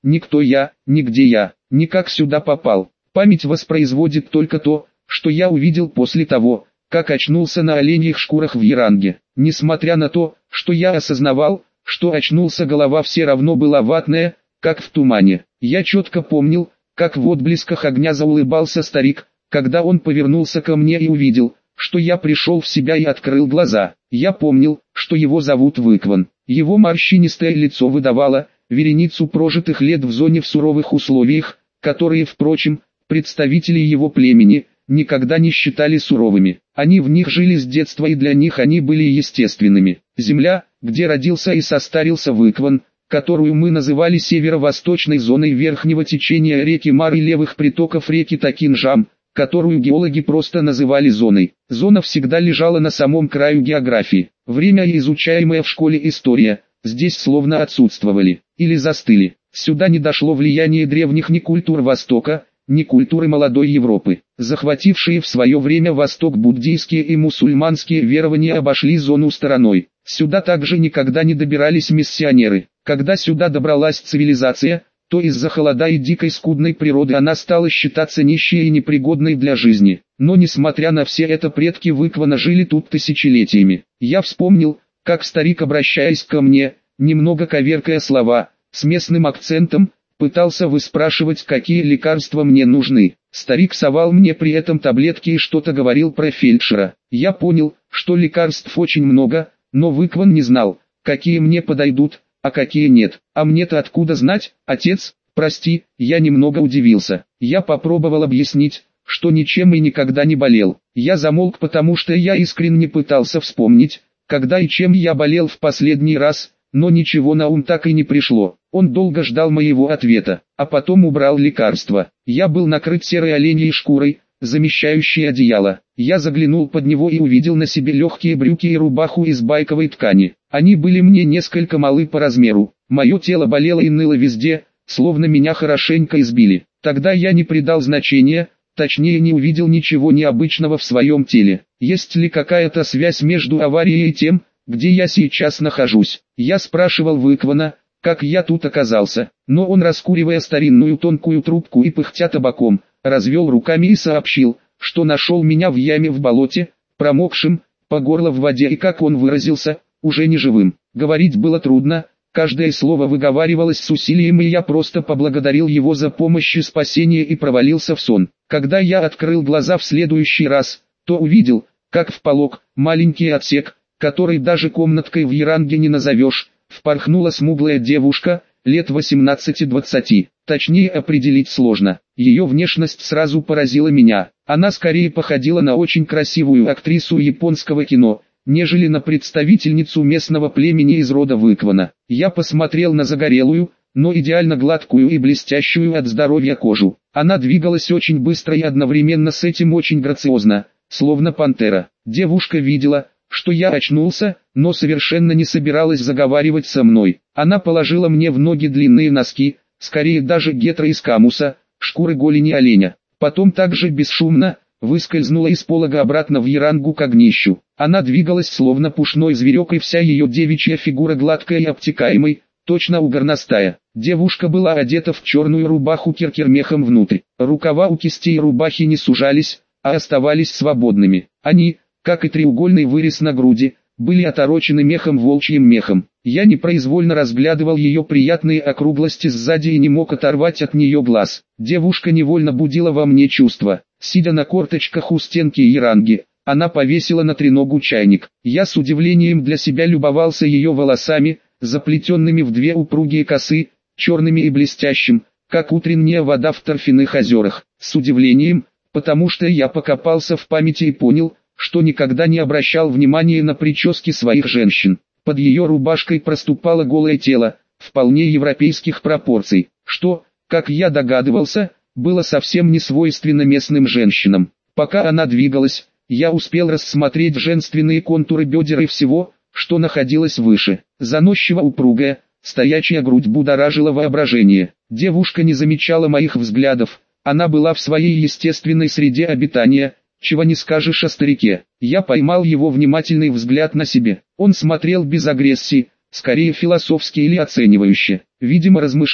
никто я, нигде я, никак сюда попал. Память воспроизводит только то, что я увидел после того, как очнулся на оленьих шкурах в Яранге. Несмотря на то, что я осознавал, что очнулся, голова все равно была ватная, как в тумане. Я четко помнил, как в отблесках огня заулыбался старик, когда он повернулся ко мне и увидел, что я пришел в себя и открыл глаза. Я помнил, что его зовут Выкван. Его морщинистое лицо выдавало вереницу прожитых лет в зоне в суровых условиях, которые, впрочем, представители его племени никогда не считали суровыми. Они в них жили с детства и для них они были естественными. Земля, где родился и состарился Выкван, которую мы называли северо-восточной зоной верхнего течения реки Мар и левых притоков реки Такинжам, которую геологи просто называли зоной. Зона всегда лежала на самом краю географии. Время и изучаемая в школе история здесь словно отсутствовали, или застыли. Сюда не дошло влияние древних ни культур Востока, ни культуры молодой Европы. Захватившие в свое время Восток буддийские и мусульманские верования обошли зону стороной. Сюда также никогда не добирались миссионеры. Когда сюда добралась цивилизация, то из-за холода и дикой скудной природы она стала считаться нищей и непригодной для жизни. Но несмотря на все это, предки Выквана жили тут тысячелетиями. Я вспомнил, как старик, обращаясь ко мне, немного коверкая слова, с местным акцентом, пытался выспрашивать, какие лекарства мне нужны. Старик совал мне при этом таблетки и что-то говорил про фельдшера. Я понял, что лекарств очень много, но Выкван не знал, какие мне подойдут, а какие нет. А мне-то откуда знать, отец? Прости, я немного удивился. Я попробовал объяснить, что ничем и никогда не болел. Я замолк, потому что я искренне пытался вспомнить, когда и чем я болел в последний раз, но ничего на ум так и не пришло. Он долго ждал моего ответа, а потом убрал лекарство. Я был накрыт серой оленьей шкурой, замещающей одеяло. Я заглянул под него и увидел на себе легкие брюки и рубаху из байковой ткани. Они были мне несколько малы по размеру. Мое тело болело и ныло везде, словно меня хорошенько избили. Тогда я не придал значения, точнее не увидел ничего необычного в своем теле. Есть ли какая-то связь между аварией и тем, где я сейчас нахожусь? Я спрашивал Выквана, как я тут оказался, но он, раскуривая старинную тонкую трубку и пыхтя табаком, развел руками и сообщил, что нашел меня в яме в болоте, промокшим, по горло в воде и, как он выразился, уже не живым. Говорить было трудно, каждое слово выговаривалось с усилием, и я просто поблагодарил его за помощь и спасение и провалился в сон. Когда я открыл глаза в следующий раз, то увидел, как в полог, маленький отсек, который даже комнаткой в Яранге не назовешь, впорхнула смуглая девушка, лет 18-20, точнее определить сложно. Ее внешность сразу поразила меня. Она скорее походила на очень красивую актрису японского кино, нежели на представительницу местного племени из рода Выквана. Я посмотрел на загорелую, но идеально гладкую и блестящую от здоровья кожу. Она двигалась очень быстро и одновременно с этим очень грациозно, словно пантера. Девушка видела, что я очнулся, но совершенно не собиралась заговаривать со мной. Она положила мне в ноги длинные носки, скорее даже гетро из камуса, шкуры голени оленя. Потом также бесшумно выскользнула из полога обратно в Ярангу к огнищу. Она двигалась словно пушной зверек, и вся ее девичья фигура гладкая и обтекаемой, точно у горностая. Девушка была одета в черную рубаху киркер-мехом внутрь. Рукава у кистей рубахи не сужались, а оставались свободными. Они, как и треугольный вырез на груди, были оторочены мехом, волчьим мехом. Я непроизвольно разглядывал ее приятные округлости сзади и не мог оторвать от нее глаз. Девушка невольно будила во мне чувства. Сидя на корточках у стенки Яранги, она повесила на треногу чайник. Я с удивлением для себя любовался ее волосами, заплетенными в две упругие косы, черными и блестящим, как утренняя вода в торфяных озерах. С удивлением, потому что я покопался в памяти и понял, что никогда не обращал внимания на прически своих женщин. Под ее рубашкой проступало голое тело, вполне европейских пропорций, что, как я догадывался, было совсем не свойственно местным женщинам. Пока она двигалась, я успел рассмотреть женственные контуры бедер и всего, что находилось выше. Заносчиво упругая, стоячая грудь будоражила воображение. Девушка не замечала моих взглядов, она была в своей естественной среде обитания, чего не скажешь о старике. Я поймал его внимательный взгляд на себе. Он смотрел без агрессии, скорее философски или оценивающе. Видимо, размышлял,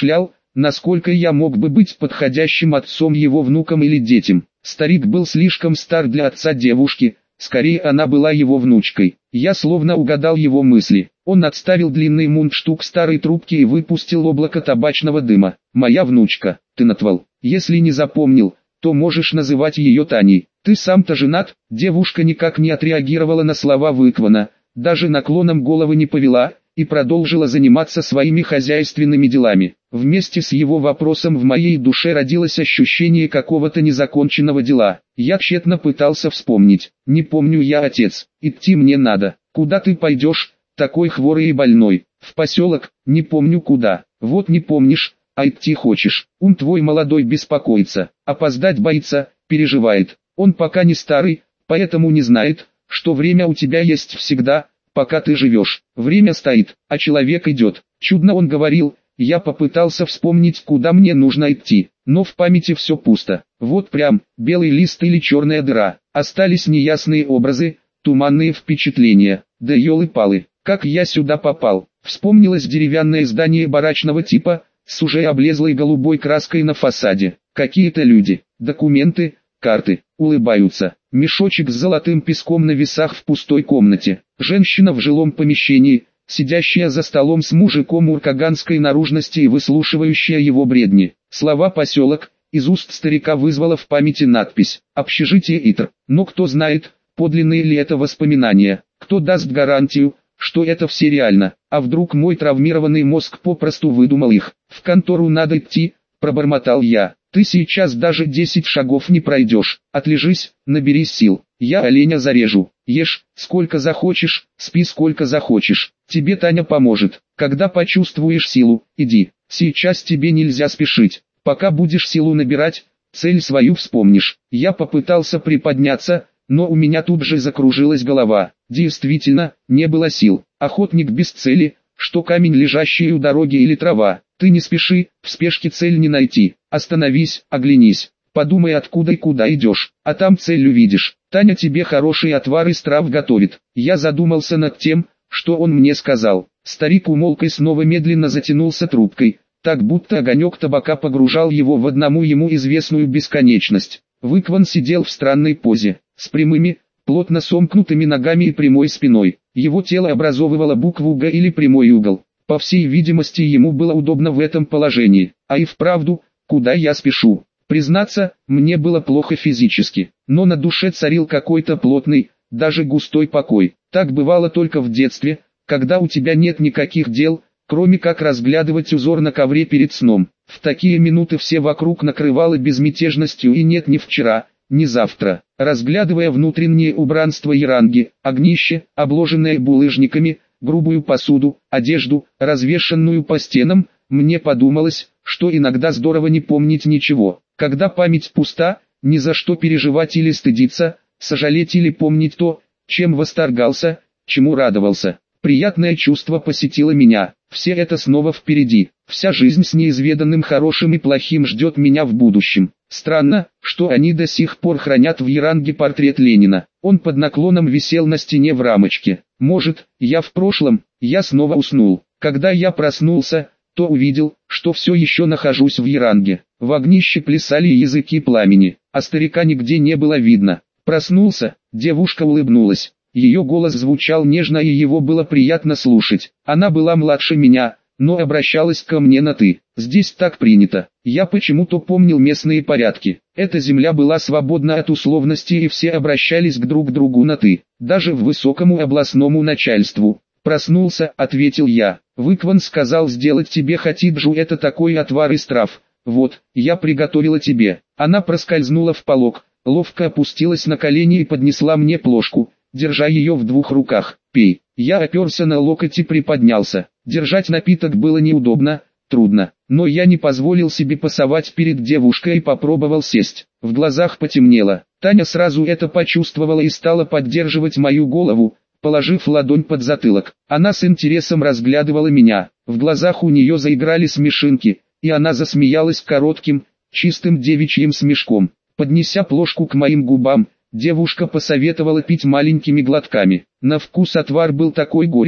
насколько я мог бы быть подходящим отцом его внукам или детям. Старик был слишком стар для отца девушки, скорее она была его внучкой. Я словно угадал его мысли. Он отставил длинный мундштук старой трубки и выпустил облако табачного дыма. «Моя внучка, ты натвал. Если не запомнил, то можешь называть ее Таней. Ты сам-то женат?» Девушка никак не отреагировала на слова Выквана, даже наклоном головы не повела, и продолжила заниматься своими хозяйственными делами. Вместе с его вопросом в моей душе родилось ощущение какого-то незаконченного дела. Я тщетно пытался вспомнить. «Не помню я, отец, идти мне надо». «Куда ты пойдешь, такой хворый и больной?» «В поселок, не помню куда». «Вот не помнишь, а идти хочешь. Ум твой молодой беспокоится, опоздать боится, переживает. Он пока не старый, поэтому не знает, что время у тебя есть всегда, пока ты живешь. Время стоит, а человек идет». Чудно он говорил. Я попытался вспомнить, куда мне нужно идти, но в памяти все пусто. Вот прям, белый лист или черная дыра. Остались неясные образы, туманные впечатления. Да елы-палы, как я сюда попал? Вспомнилось деревянное здание барачного типа, с уже облезлой голубой краской на фасаде. Какие-то люди, документы, карты, улыбаются. Мешочек с золотым песком на весах в пустой комнате. Женщина в жилом помещении, сидящая за столом с мужиком уркаганской наружности и выслушивающая его бредни. Слова «поселок» из уст старика вызвала в памяти надпись «Общежитие ИТР». Но кто знает, подлинные ли это воспоминания, кто даст гарантию, что это все реально, а вдруг мой травмированный мозг попросту выдумал их. «В контору надо идти», пробормотал я. «Ты сейчас даже 10 шагов не пройдешь. Отлежись, наберись сил. Я оленя зарежу. Ешь, сколько захочешь, спи сколько захочешь. Тебе Таня поможет. Когда почувствуешь силу, иди. Сейчас тебе нельзя спешить. Пока будешь силу набирать, цель свою вспомнишь». Я попытался приподняться, но у меня тут же закружилась голова. Действительно, не было сил. Охотник без цели, что камень, лежащий у дороги, или трава. Ты не спеши, в спешке цель не найти. Остановись, оглянись. Подумай, откуда и куда идешь, а там цель увидишь. Таня тебе хороший отвар из трав готовит. Я задумался над тем, что он мне сказал. Старик умолк и снова медленно затянулся трубкой, так будто огонек табака погружал его в одному ему известную бесконечность. Выкван сидел в странной позе, с прямыми, плотно сомкнутыми ногами и прямой спиной. Его тело образовывало букву «Г» или прямой угол. По всей видимости, ему было удобно в этом положении. А и вправду, куда я спешу? Признаться, мне было плохо физически, но на душе царил какой-то плотный, даже густой покой. Так бывало только в детстве, когда у тебя нет никаких дел, кроме как разглядывать узор на ковре перед сном. В такие минуты все вокруг накрывало безмятежностью, и нет ни вчера, ни завтра. Разглядывая внутреннее убранство яранги, огнище, обложенное булыжниками, грубую посуду, одежду, развешанную по стенам, мне подумалось, что иногда здорово не помнить ничего. Когда память пуста, ни за что переживать или стыдиться, сожалеть или помнить то, чем восторгался, чему радовался. Приятное чувство посетило меня. Все это снова впереди. Вся жизнь с неизведанным хорошим и плохим ждет меня в будущем. Странно, что они до сих пор хранят в яранге портрет Ленина. Он под наклоном висел на стене в рамочке. Может, я в прошлом? Я снова уснул. Когда я проснулся, то увидел, что все еще нахожусь в яранге. В огнище плясали языки пламени, а старика нигде не было видно. Проснулся, девушка улыбнулась. Ее голос звучал нежно, и его было приятно слушать. Она была младше меня, но обращалась ко мне на «ты». Здесь так принято. Я почему-то помнил местные порядки. Эта земля была свободна от условностей, и все обращались друг к другу на «ты», даже в высокому областному начальству. «Проснулся», — ответил я. «Выкван сказал сделать тебе хатиджу, это такой отвар из трав. Вот, я приготовила тебе». Она проскользнула в полог, ловко опустилась на колени и поднесла мне плошку, держа ее в двух руках. «Пей». Я оперся на локоть и приподнялся. Держать напиток было неудобно, трудно, но я не позволил себе пасовать перед девушкой и попробовал сесть. В глазах потемнело. Таня сразу это почувствовала и стала поддерживать мою голову, положив ладонь под затылок. Она с интересом разглядывала меня. В глазах у нее заиграли смешинки, и она засмеялась коротким, чистым девичьим смешком. Поднеся плошку к моим губам, девушка посоветовала пить маленькими глотками. На вкус отвар был такой горький,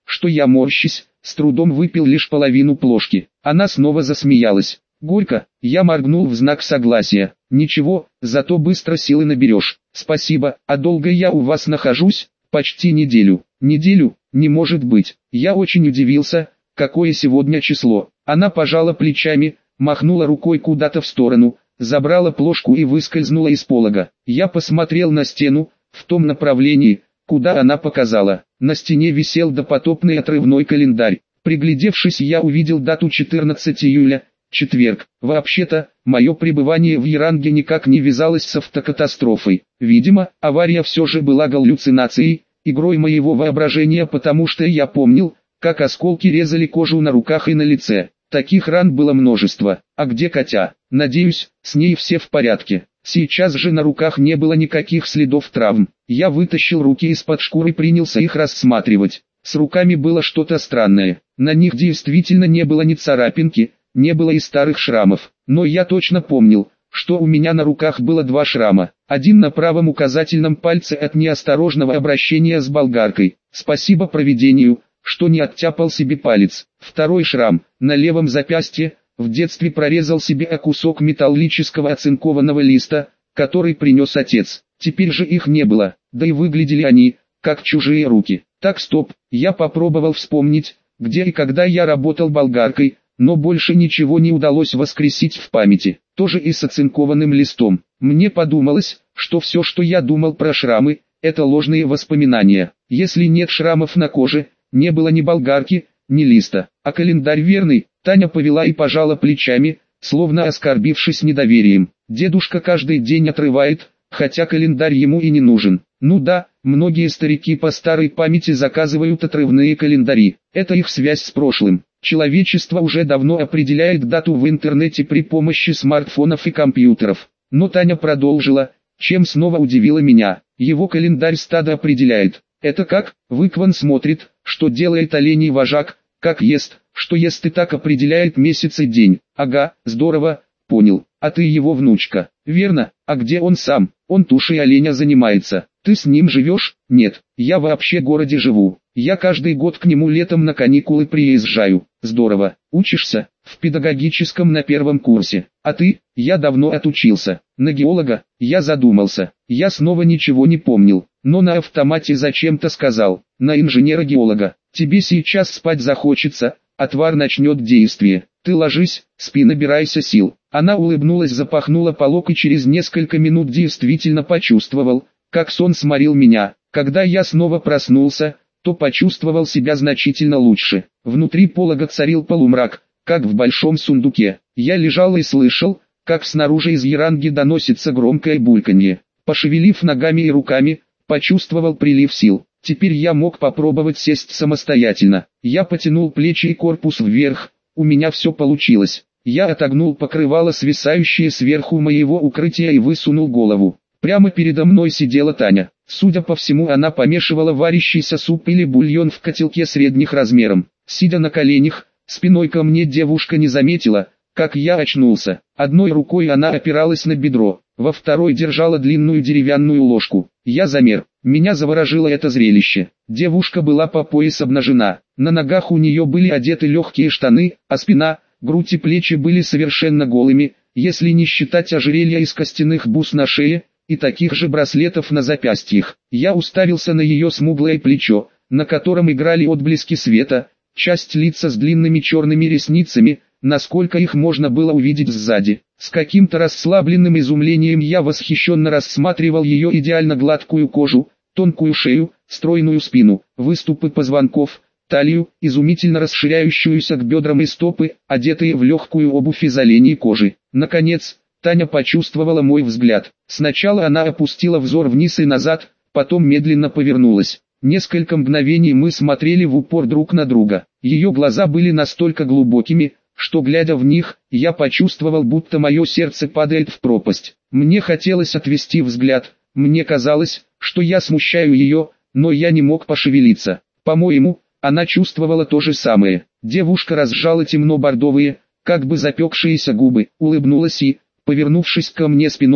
что я, морщись, с трудом выпил лишь половину плошки. Она снова засмеялась. Горько, я моргнул в знак согласия. Ничего, зато быстро силы наберешь. Спасибо, а долго я у вас нахожусь? Почти неделю. Неделю? Не может быть. Я очень удивился, какое сегодня число. Она пожала плечами, махнула рукой куда-то в сторону, забрала плошку и выскользнула из полога. Я посмотрел на стену, в том направлении, куда она показала. На стене висел допотопный отрывной календарь. Приглядевшись, я увидел дату 14 июля, четверг. Вообще-то, мое пребывание в Яранге никак не вязалось с автокатастрофой. Видимо, авария все же была галлюцинацией, игрой моего воображения, потому что я помнил, как осколки резали кожу на руках и на лице. Таких ран было множество. А где Катя? Надеюсь, с ней все в порядке. Сейчас же на руках не было никаких следов травм. Я вытащил руки из-под шкуры и принялся их рассматривать. С руками было что-то странное. На них действительно не было ни царапинки, не было и старых шрамов. Но я точно помнил, что у меня на руках было два шрама. Один на правом указательном пальце от неосторожного обращения с болгаркой. Спасибо провидению, что не оттяпал себе палец. Второй шрам, на левом запястье, в детстве прорезал себе кусок металлического оцинкованного листа, который принес отец. Теперь же их не было, да и выглядели они, как чужие руки. Так, стоп, я попробовал вспомнить, где и когда я работал болгаркой, но больше ничего не удалось воскресить в памяти. Тоже и с оцинкованным листом. Мне подумалось, что все, что я думал про шрамы, это ложные воспоминания. Если нет шрамов на коже, не было ни болгарки, ни листа. А календарь верный. Таня повела и пожала плечами, словно оскорбившись недоверием. Дедушка каждый день отрывает, хотя календарь ему и не нужен. Ну да, многие старики по старой памяти заказывают отрывные календари. Это их связь с прошлым. Человечество уже давно определяет дату в интернете при помощи смартфонов и компьютеров. Но Таня продолжила, чем снова удивила меня. Его календарь стадо определяет. Это как? Выкван смотрит, что делает оленей вожак, как ест, что ест и так определяет месяц и день. Ага, здорово, понял. А ты его внучка. Верно, а где он сам? Он тушей оленя занимается. Ты с ним живешь? Нет, я вообще в городе живу. Я каждый год к нему летом на каникулы приезжаю. Здорово. Учишься? В педагогическом на первом курсе. А ты? Я давно отучился. На геолога? Я задумался. Я снова ничего не помнил, но на автомате зачем-то сказал. На инженера-геолога. Тебе сейчас спать захочется, отвар начнет действие. Ты ложись, спи, набирайся сил. Она улыбнулась, запахнула полог и через несколько минут действительно почувствовал, как сон сморил меня. Когда я снова проснулся, то почувствовал себя значительно лучше. Внутри полога царил полумрак, как в большом сундуке. Я лежал и слышал, как снаружи из Яранги доносится громкое бульканье. Пошевелив ногами и руками, почувствовал прилив сил. Теперь я мог попробовать сесть самостоятельно. Я потянул плечи и корпус вверх, у меня все получилось. Я отогнул покрывало, свисающее сверху моего укрытия, и высунул голову. Прямо передо мной сидела Таня. Судя по всему, она помешивала варящийся суп или бульон в котелке средних размером. Сидя на коленях, спиной ко мне, девушка не заметила, как я очнулся. Одной рукой она опиралась на бедро, во второй держала длинную деревянную ложку. Я замер. Меня заворожило это зрелище. Девушка была по пояс обнажена. На ногах у нее были одеты легкие штаны, а спина, грудь и плечи были совершенно голыми, если не считать ожерелья из костяных бус на шее и таких же браслетов на запястьях. Я уставился на ее смуглое плечо, на котором играли отблески света, часть лица с длинными черными ресницами, насколько их можно было увидеть сзади. С каким-то расслабленным изумлением я восхищенно рассматривал ее идеально гладкую кожу, тонкую шею, стройную спину, выступы позвонков, талию, изумительно расширяющуюся к бедрам и стопы, одетые в легкую обувь из оленей кожи. Наконец, Таня почувствовала мой взгляд. Сначала она опустила взор вниз и назад, потом медленно повернулась. Несколько мгновений мы смотрели в упор друг на друга. Ее глаза были настолько глубокими, что, глядя в них, я почувствовал, будто мое сердце падает в пропасть. Мне хотелось отвести взгляд, мне казалось, что я смущаю ее, но я не мог пошевелиться. По-моему, она чувствовала то же самое. Девушка разжала темно-бордовые, как бы запекшиеся губы, улыбнулась и, повернувшись ко мне спиной,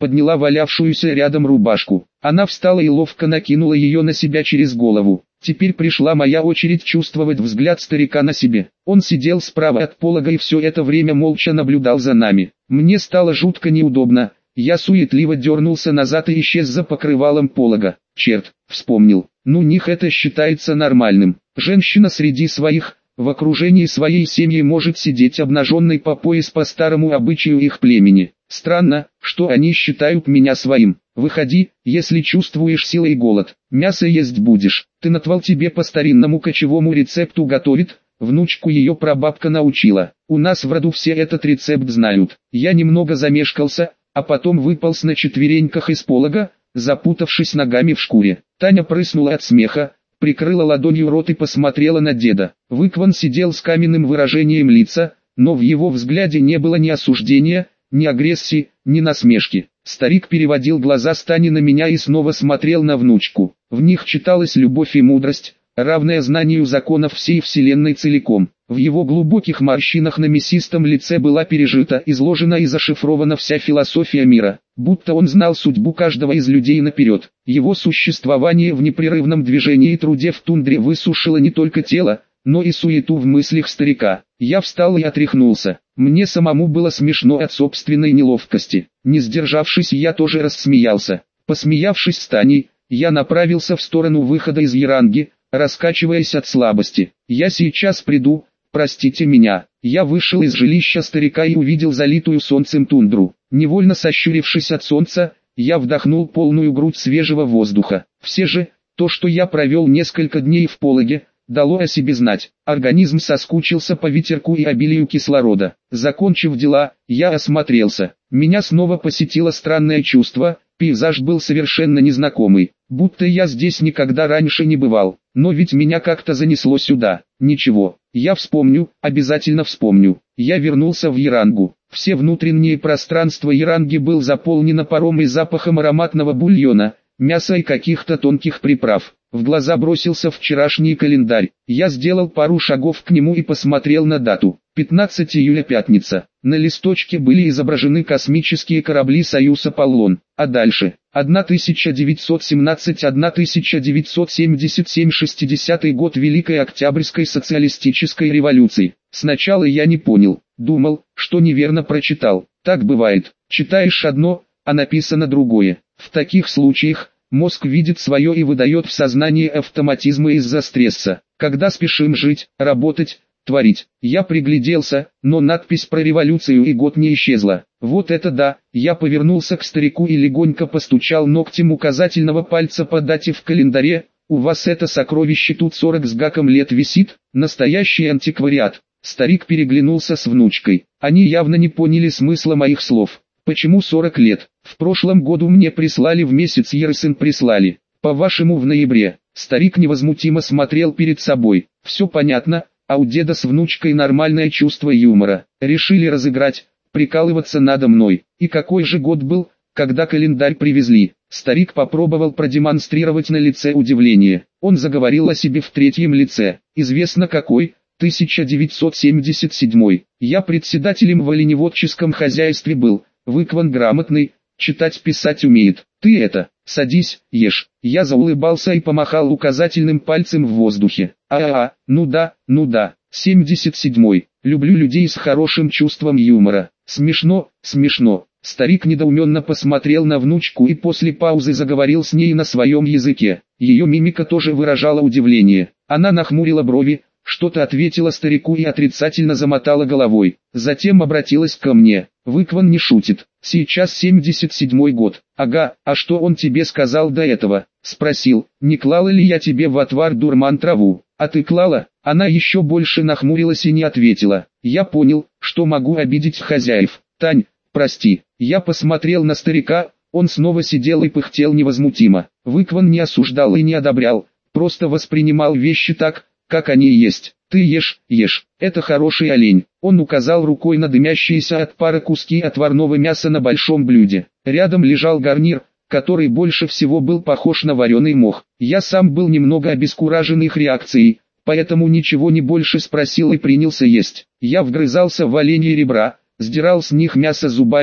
подняла валявшуюся рядом рубашку. Она встала и ловко накинула ее на себя через голову. Теперь пришла моя очередь чувствовать взгляд старика на себе. Он сидел справа от полога и все это время молча наблюдал за нами. Мне стало жутко неудобно. Я суетливо дернулся назад и исчез за покрывалом полога. Черт, вспомнил. Ну них это считается нормальным. Женщина среди своих, в окружении своей семьи может сидеть обнаженной по пояс по старому обычаю их племени. Странно, что они считают меня своим. Выходи, если чувствуешь силу и голод. Мясо есть будешь. Ты натвал тебе по старинному кочевому рецепту готовит. Внучку ее прабабка научила. У нас в роду все этот рецепт знают. Я немного замешкался, а потом выполз на четвереньках из полога, запутавшись ногами в шкуре. Таня прыснула от смеха, прикрыла ладонью рот и посмотрела на деда. Выкван сидел с каменным выражением лица, но в его взгляде не было ни осуждения, ни агрессии, ни насмешки. Старик переводил глаза с Тани на меня и снова смотрел на внучку. В них читалась любовь и мудрость, равная знанию законов всей вселенной целиком. В его глубоких морщинах на мясистом лице была пережита, изложена и зашифрована вся философия мира, будто он знал судьбу каждого из людей наперед. Его существование в непрерывном движении и труде в тундре высушило не только тело, но и суету в мыслях старика. Я встал и отряхнулся. Мне самому было смешно от собственной неловкости. Не сдержавшись, я тоже рассмеялся. Посмеявшись с Таней, я направился в сторону выхода из Яранги, раскачиваясь от слабости. «Я сейчас приду, простите меня». Я вышел из жилища старика и увидел залитую солнцем тундру. Невольно сощурившись от солнца, я вдохнул полную грудь свежего воздуха. Все же, то, что я провел несколько дней в пологе, дало о себе знать. Организм соскучился по ветерку и обилию кислорода. Закончив дела, я осмотрелся. Меня снова посетило странное чувство, пейзаж был совершенно незнакомый, будто я здесь никогда раньше не бывал. Но ведь меня как-то занесло сюда. Ничего, я вспомню, обязательно вспомню. Я вернулся в Ярангу. Все внутренние пространства Яранги был заполнено паром и запахом ароматного бульона, мяса и каких-то тонких приправ. В глаза бросился вчерашний календарь. Я сделал пару шагов к нему и посмотрел на дату. 15 июля пятница. На листочке были изображены космические корабли «Союз Аполлон». А дальше? 1917-1977 60-й год Великой Октябрьской социалистической революции. Сначала я не понял. Думал, что неверно прочитал. Так бывает. Читаешь одно, а написано другое. В таких случаях мозг видит свое и выдает в сознание автоматизмы из-за стресса. Когда спешим жить, работать, творить. Я пригляделся, но надпись про революцию и год не исчезла. Вот это да! Я повернулся к старику и легонько постучал ногтем указательного пальца по дате в календаре. У вас это сокровище тут 40 с гаком лет висит, настоящий антиквариат. Старик переглянулся с внучкой. Они явно не поняли смысла моих слов. Почему 40 лет? В прошлом году мне прислали в месяц Ересен прислали. По-вашему в ноябре. Старик невозмутимо смотрел перед собой. Все понятно, а у деда с внучкой нормальное чувство юмора. Решили разыграть, прикалываться надо мной. И какой же год был, когда календарь привезли? Старик попробовал продемонстрировать на лице удивление. Он заговорил о себе в третьем лице. Известно какой? 1977. Я председателем в оленеводческом хозяйстве был. Выкван грамотный, читать-писать умеет. Ты это, садись, ешь. Я заулыбался и помахал указательным пальцем в воздухе. Ну да, 77-й. Люблю людей с хорошим чувством юмора. Смешно, смешно. Старик недоуменно посмотрел на внучку и после паузы заговорил с ней на своем языке. Ее мимика тоже выражала удивление. Она нахмурила брови, что-то ответила старику и отрицательно замотала головой. Затем обратилась ко мне. Выкван не шутит. Сейчас 77-й год. Ага, а что он тебе сказал до этого? Спросил, не клала ли я тебе в отвар дурман траву? А ты клала? Она еще больше нахмурилась и не ответила. Я понял, что могу обидеть хозяев. Тань, прости. Я посмотрел на старика, он снова сидел и пыхтел невозмутимо. Выкван не осуждал и не одобрял, просто воспринимал вещи так, как они есть. Ты ешь, это хороший олень. Он указал рукой на дымящиеся от пара куски отварного мяса на большом блюде. Рядом лежал гарнир, который больше всего был похож на вареный мох. Я сам был немного обескуражен их реакцией, поэтому ничего не больше спросил и принялся есть. Я вгрызался в оленьи ребра, сдирал с них мясо зубами,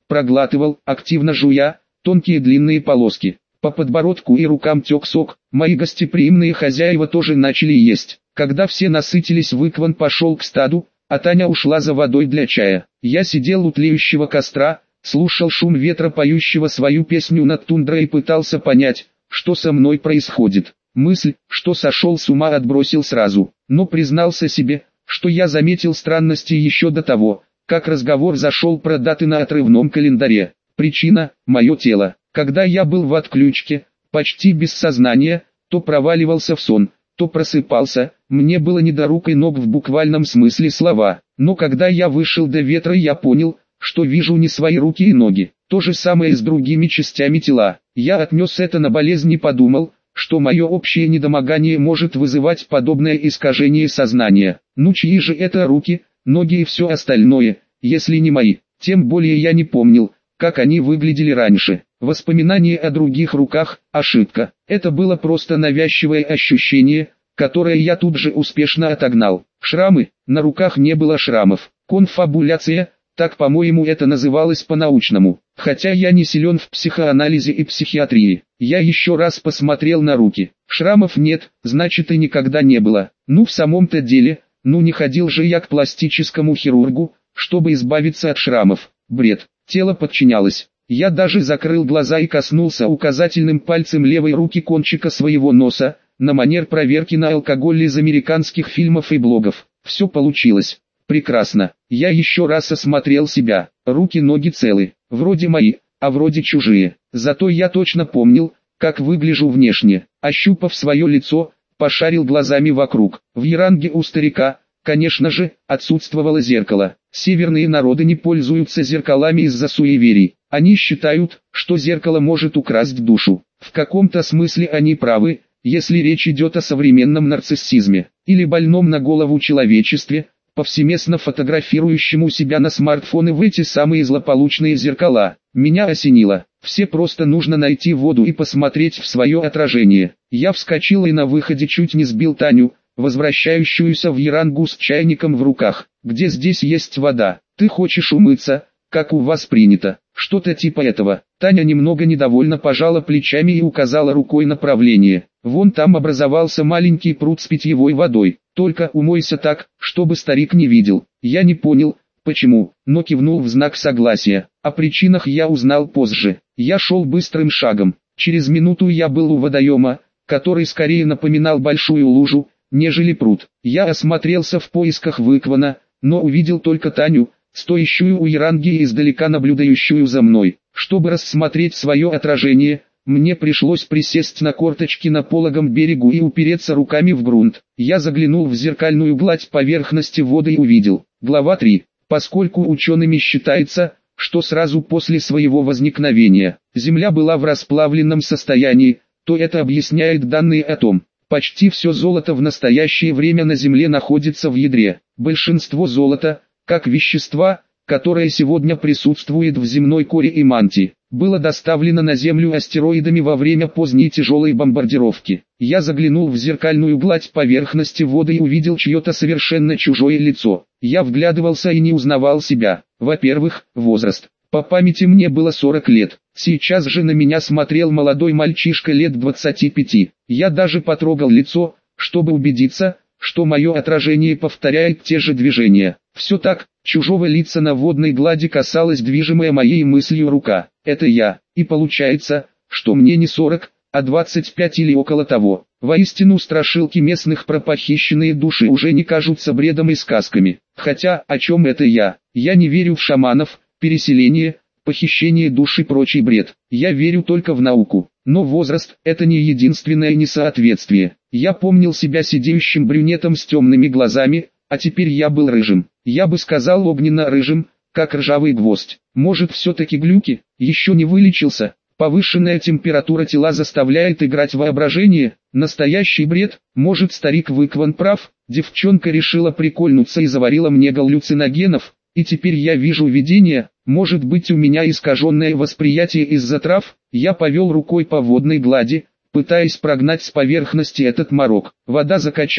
проглатывал, активно жуя, тонкие длинные полоски. По подбородку и рукам тек сок, мои гостеприимные хозяева тоже начали есть. Когда все насытились, выкван пошел к стаду, а Таня ушла за водой для чая. Я сидел у тлеющего костра, слушал шум ветра, поющего свою песню над тундрой, и пытался понять, что со мной происходит. Мысль, что сошел с ума, отбросил сразу, но признался себе, что я заметил странности еще до того, как разговор зашел про даты на отрывном календаре. Причина – мое тело. Когда я был в отключке, почти без сознания, то проваливался в сон, то просыпался, мне было не до рук и ног в буквальном смысле слова. Но когда я вышел до ветра, я понял, что вижу не свои руки и ноги. То же самое с другими частями тела. Я отнес это на болезнь и подумал, что мое общее недомогание может вызывать подобное искажение сознания. Ну чьи же это руки, ноги и все остальное, если не мои? Тем более я не помнил, как они выглядели раньше. Воспоминание о других руках – ошибка. Это было просто навязчивое ощущение, которое я тут же успешно отогнал. Шрамы, на руках не было шрамов. Конфабуляция, так по-моему это называлось по-научному. Хотя я не силен в психоанализе и психиатрии. Я еще раз посмотрел на руки. Шрамов нет, значит и никогда не было. Ну в самом-то деле, не ходил же я к пластическому хирургу, чтобы избавиться от шрамов. Бред. Тело подчинялось. Я даже закрыл глаза и коснулся указательным пальцем левой руки кончика своего носа, на манер проверки на алкоголь из американских фильмов и блогов. Все получилось. Прекрасно. Я еще раз осмотрел себя. Руки-ноги целы. Вроде мои, а вроде чужие. Зато я точно помнил, как выгляжу внешне. Ощупав свое лицо, пошарил глазами вокруг. В Яранге у старика, конечно же, отсутствовало зеркало. Северные народы не пользуются зеркалами из-за суеверий. Они считают, что зеркало может украсть душу. В каком-то смысле они правы, если речь идет о современном нарциссизме, или больном на голову человечестве, повсеместно фотографирующему себя на смартфоны в эти самые злополучные зеркала. Меня осенило. Все просто нужно найти воду и посмотреть в свое отражение. Я вскочил и на выходе чуть не сбил Таню, возвращающуюся в Ярангу с чайником в руках. Где здесь есть вода? Ты хочешь умыться, как у вас принято? Что-то типа этого. Таня немного недовольно пожала плечами и указала рукой направление. Вон там образовался маленький пруд с питьевой водой. Только умойся так, чтобы старик не видел. Я не понял, почему, но кивнул в знак согласия. О причинах я узнал позже. Я шел быстрым шагом. Через минуту я был у водоема, который скорее напоминал большую лужу, нежели пруд. Я осмотрелся в поисках выквана, но увидел только Таню, стоящую у Яранги и издалека наблюдающую за мной. Чтобы рассмотреть свое отражение, мне пришлось присесть на корточки на пологом берегу и упереться руками в грунт. Я заглянул в зеркальную гладь поверхности воды и увидел. Глава 3. Поскольку учеными считается, что сразу после своего возникновения Земля была в расплавленном состоянии, то это объясняет данные о том, почти все золото в настоящее время на Земле находится в ядре. Большинство золота, как вещества, которое сегодня присутствует в земной коре и мантии, было доставлено на Землю астероидами во время поздней тяжелой бомбардировки. Я заглянул в зеркальную гладь поверхности воды и увидел чье-то совершенно чужое лицо. Я вглядывался и не узнавал себя. Во-первых, возраст. По памяти мне было 40 лет. Сейчас же на меня смотрел молодой мальчишка лет 25. Я даже потрогал лицо, чтобы убедиться, что мое отражение повторяет те же движения. Все так, чужого лица на водной глади касалась движимая моей мыслью рука. Это я, и получается, что мне не 40, а 25 или около того. Воистину страшилки местных про похищенные души уже не кажутся бредом и сказками. Хотя, о чем это я? Я не верю в шаманов, переселение, похищение душ и прочий бред. Я верю только в науку. Но возраст – это не единственное несоответствие. Я помнил себя сидеющим брюнетом с темными глазами, а теперь я был рыжим. Я бы сказал огненно-рыжим, как ржавый гвоздь. Может, все-таки глюки? Еще не вылечился? Повышенная температура тела заставляет играть воображение? Настоящий бред? Может, старик Выкван прав? Девчонка решила прикольнуться и заварила мне галлюциногенов, и теперь я вижу видения? Может быть, у меня искаженное восприятие из-за трав? Я повел рукой по водной глади, пытаясь прогнать с поверхности этот морок. Вода закачалась.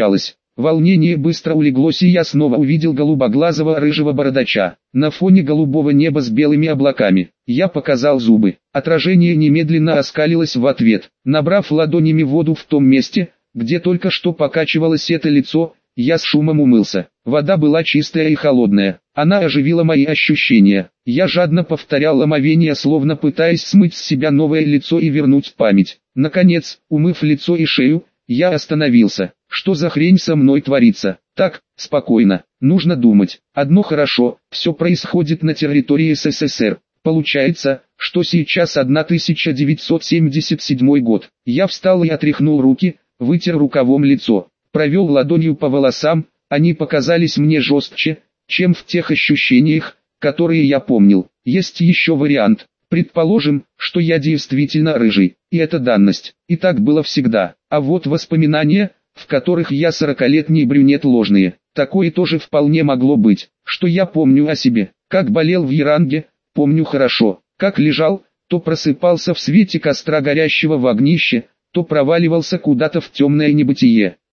Волнение быстро улеглось, и я снова увидел голубоглазого рыжего бородача. На фоне голубого неба с белыми облаками. Я показал зубы. Отражение немедленно оскалилось в ответ. Набрав ладонями воду в том месте, где только что покачивалось это лицо, я с шумом умылся. Вода была чистая и холодная. Она оживила мои ощущения. Я жадно повторял омовение, словно пытаясь смыть с себя новое лицо и вернуть память. Наконец, умыв лицо и шею, я остановился. Что за хрень со мной творится? Так, спокойно, нужно думать. Одно хорошо, все происходит на территории СССР. Получается, что сейчас 1977 год. Я встал и отряхнул руки, вытер рукавом лицо. Провел ладонью по волосам, они показались мне жестче, чем в тех ощущениях, которые я помнил. Есть еще вариант. Предположим, что я действительно рыжий, и это данность, и так было всегда. А вот воспоминания, в которых я 40-летний брюнет, ложные. Такое тоже вполне могло быть. Что я помню о себе? Как болел в Яранге, помню хорошо. Как лежал, то просыпался в свете костра, горящего в огнище, то проваливался куда-то в темное небытие.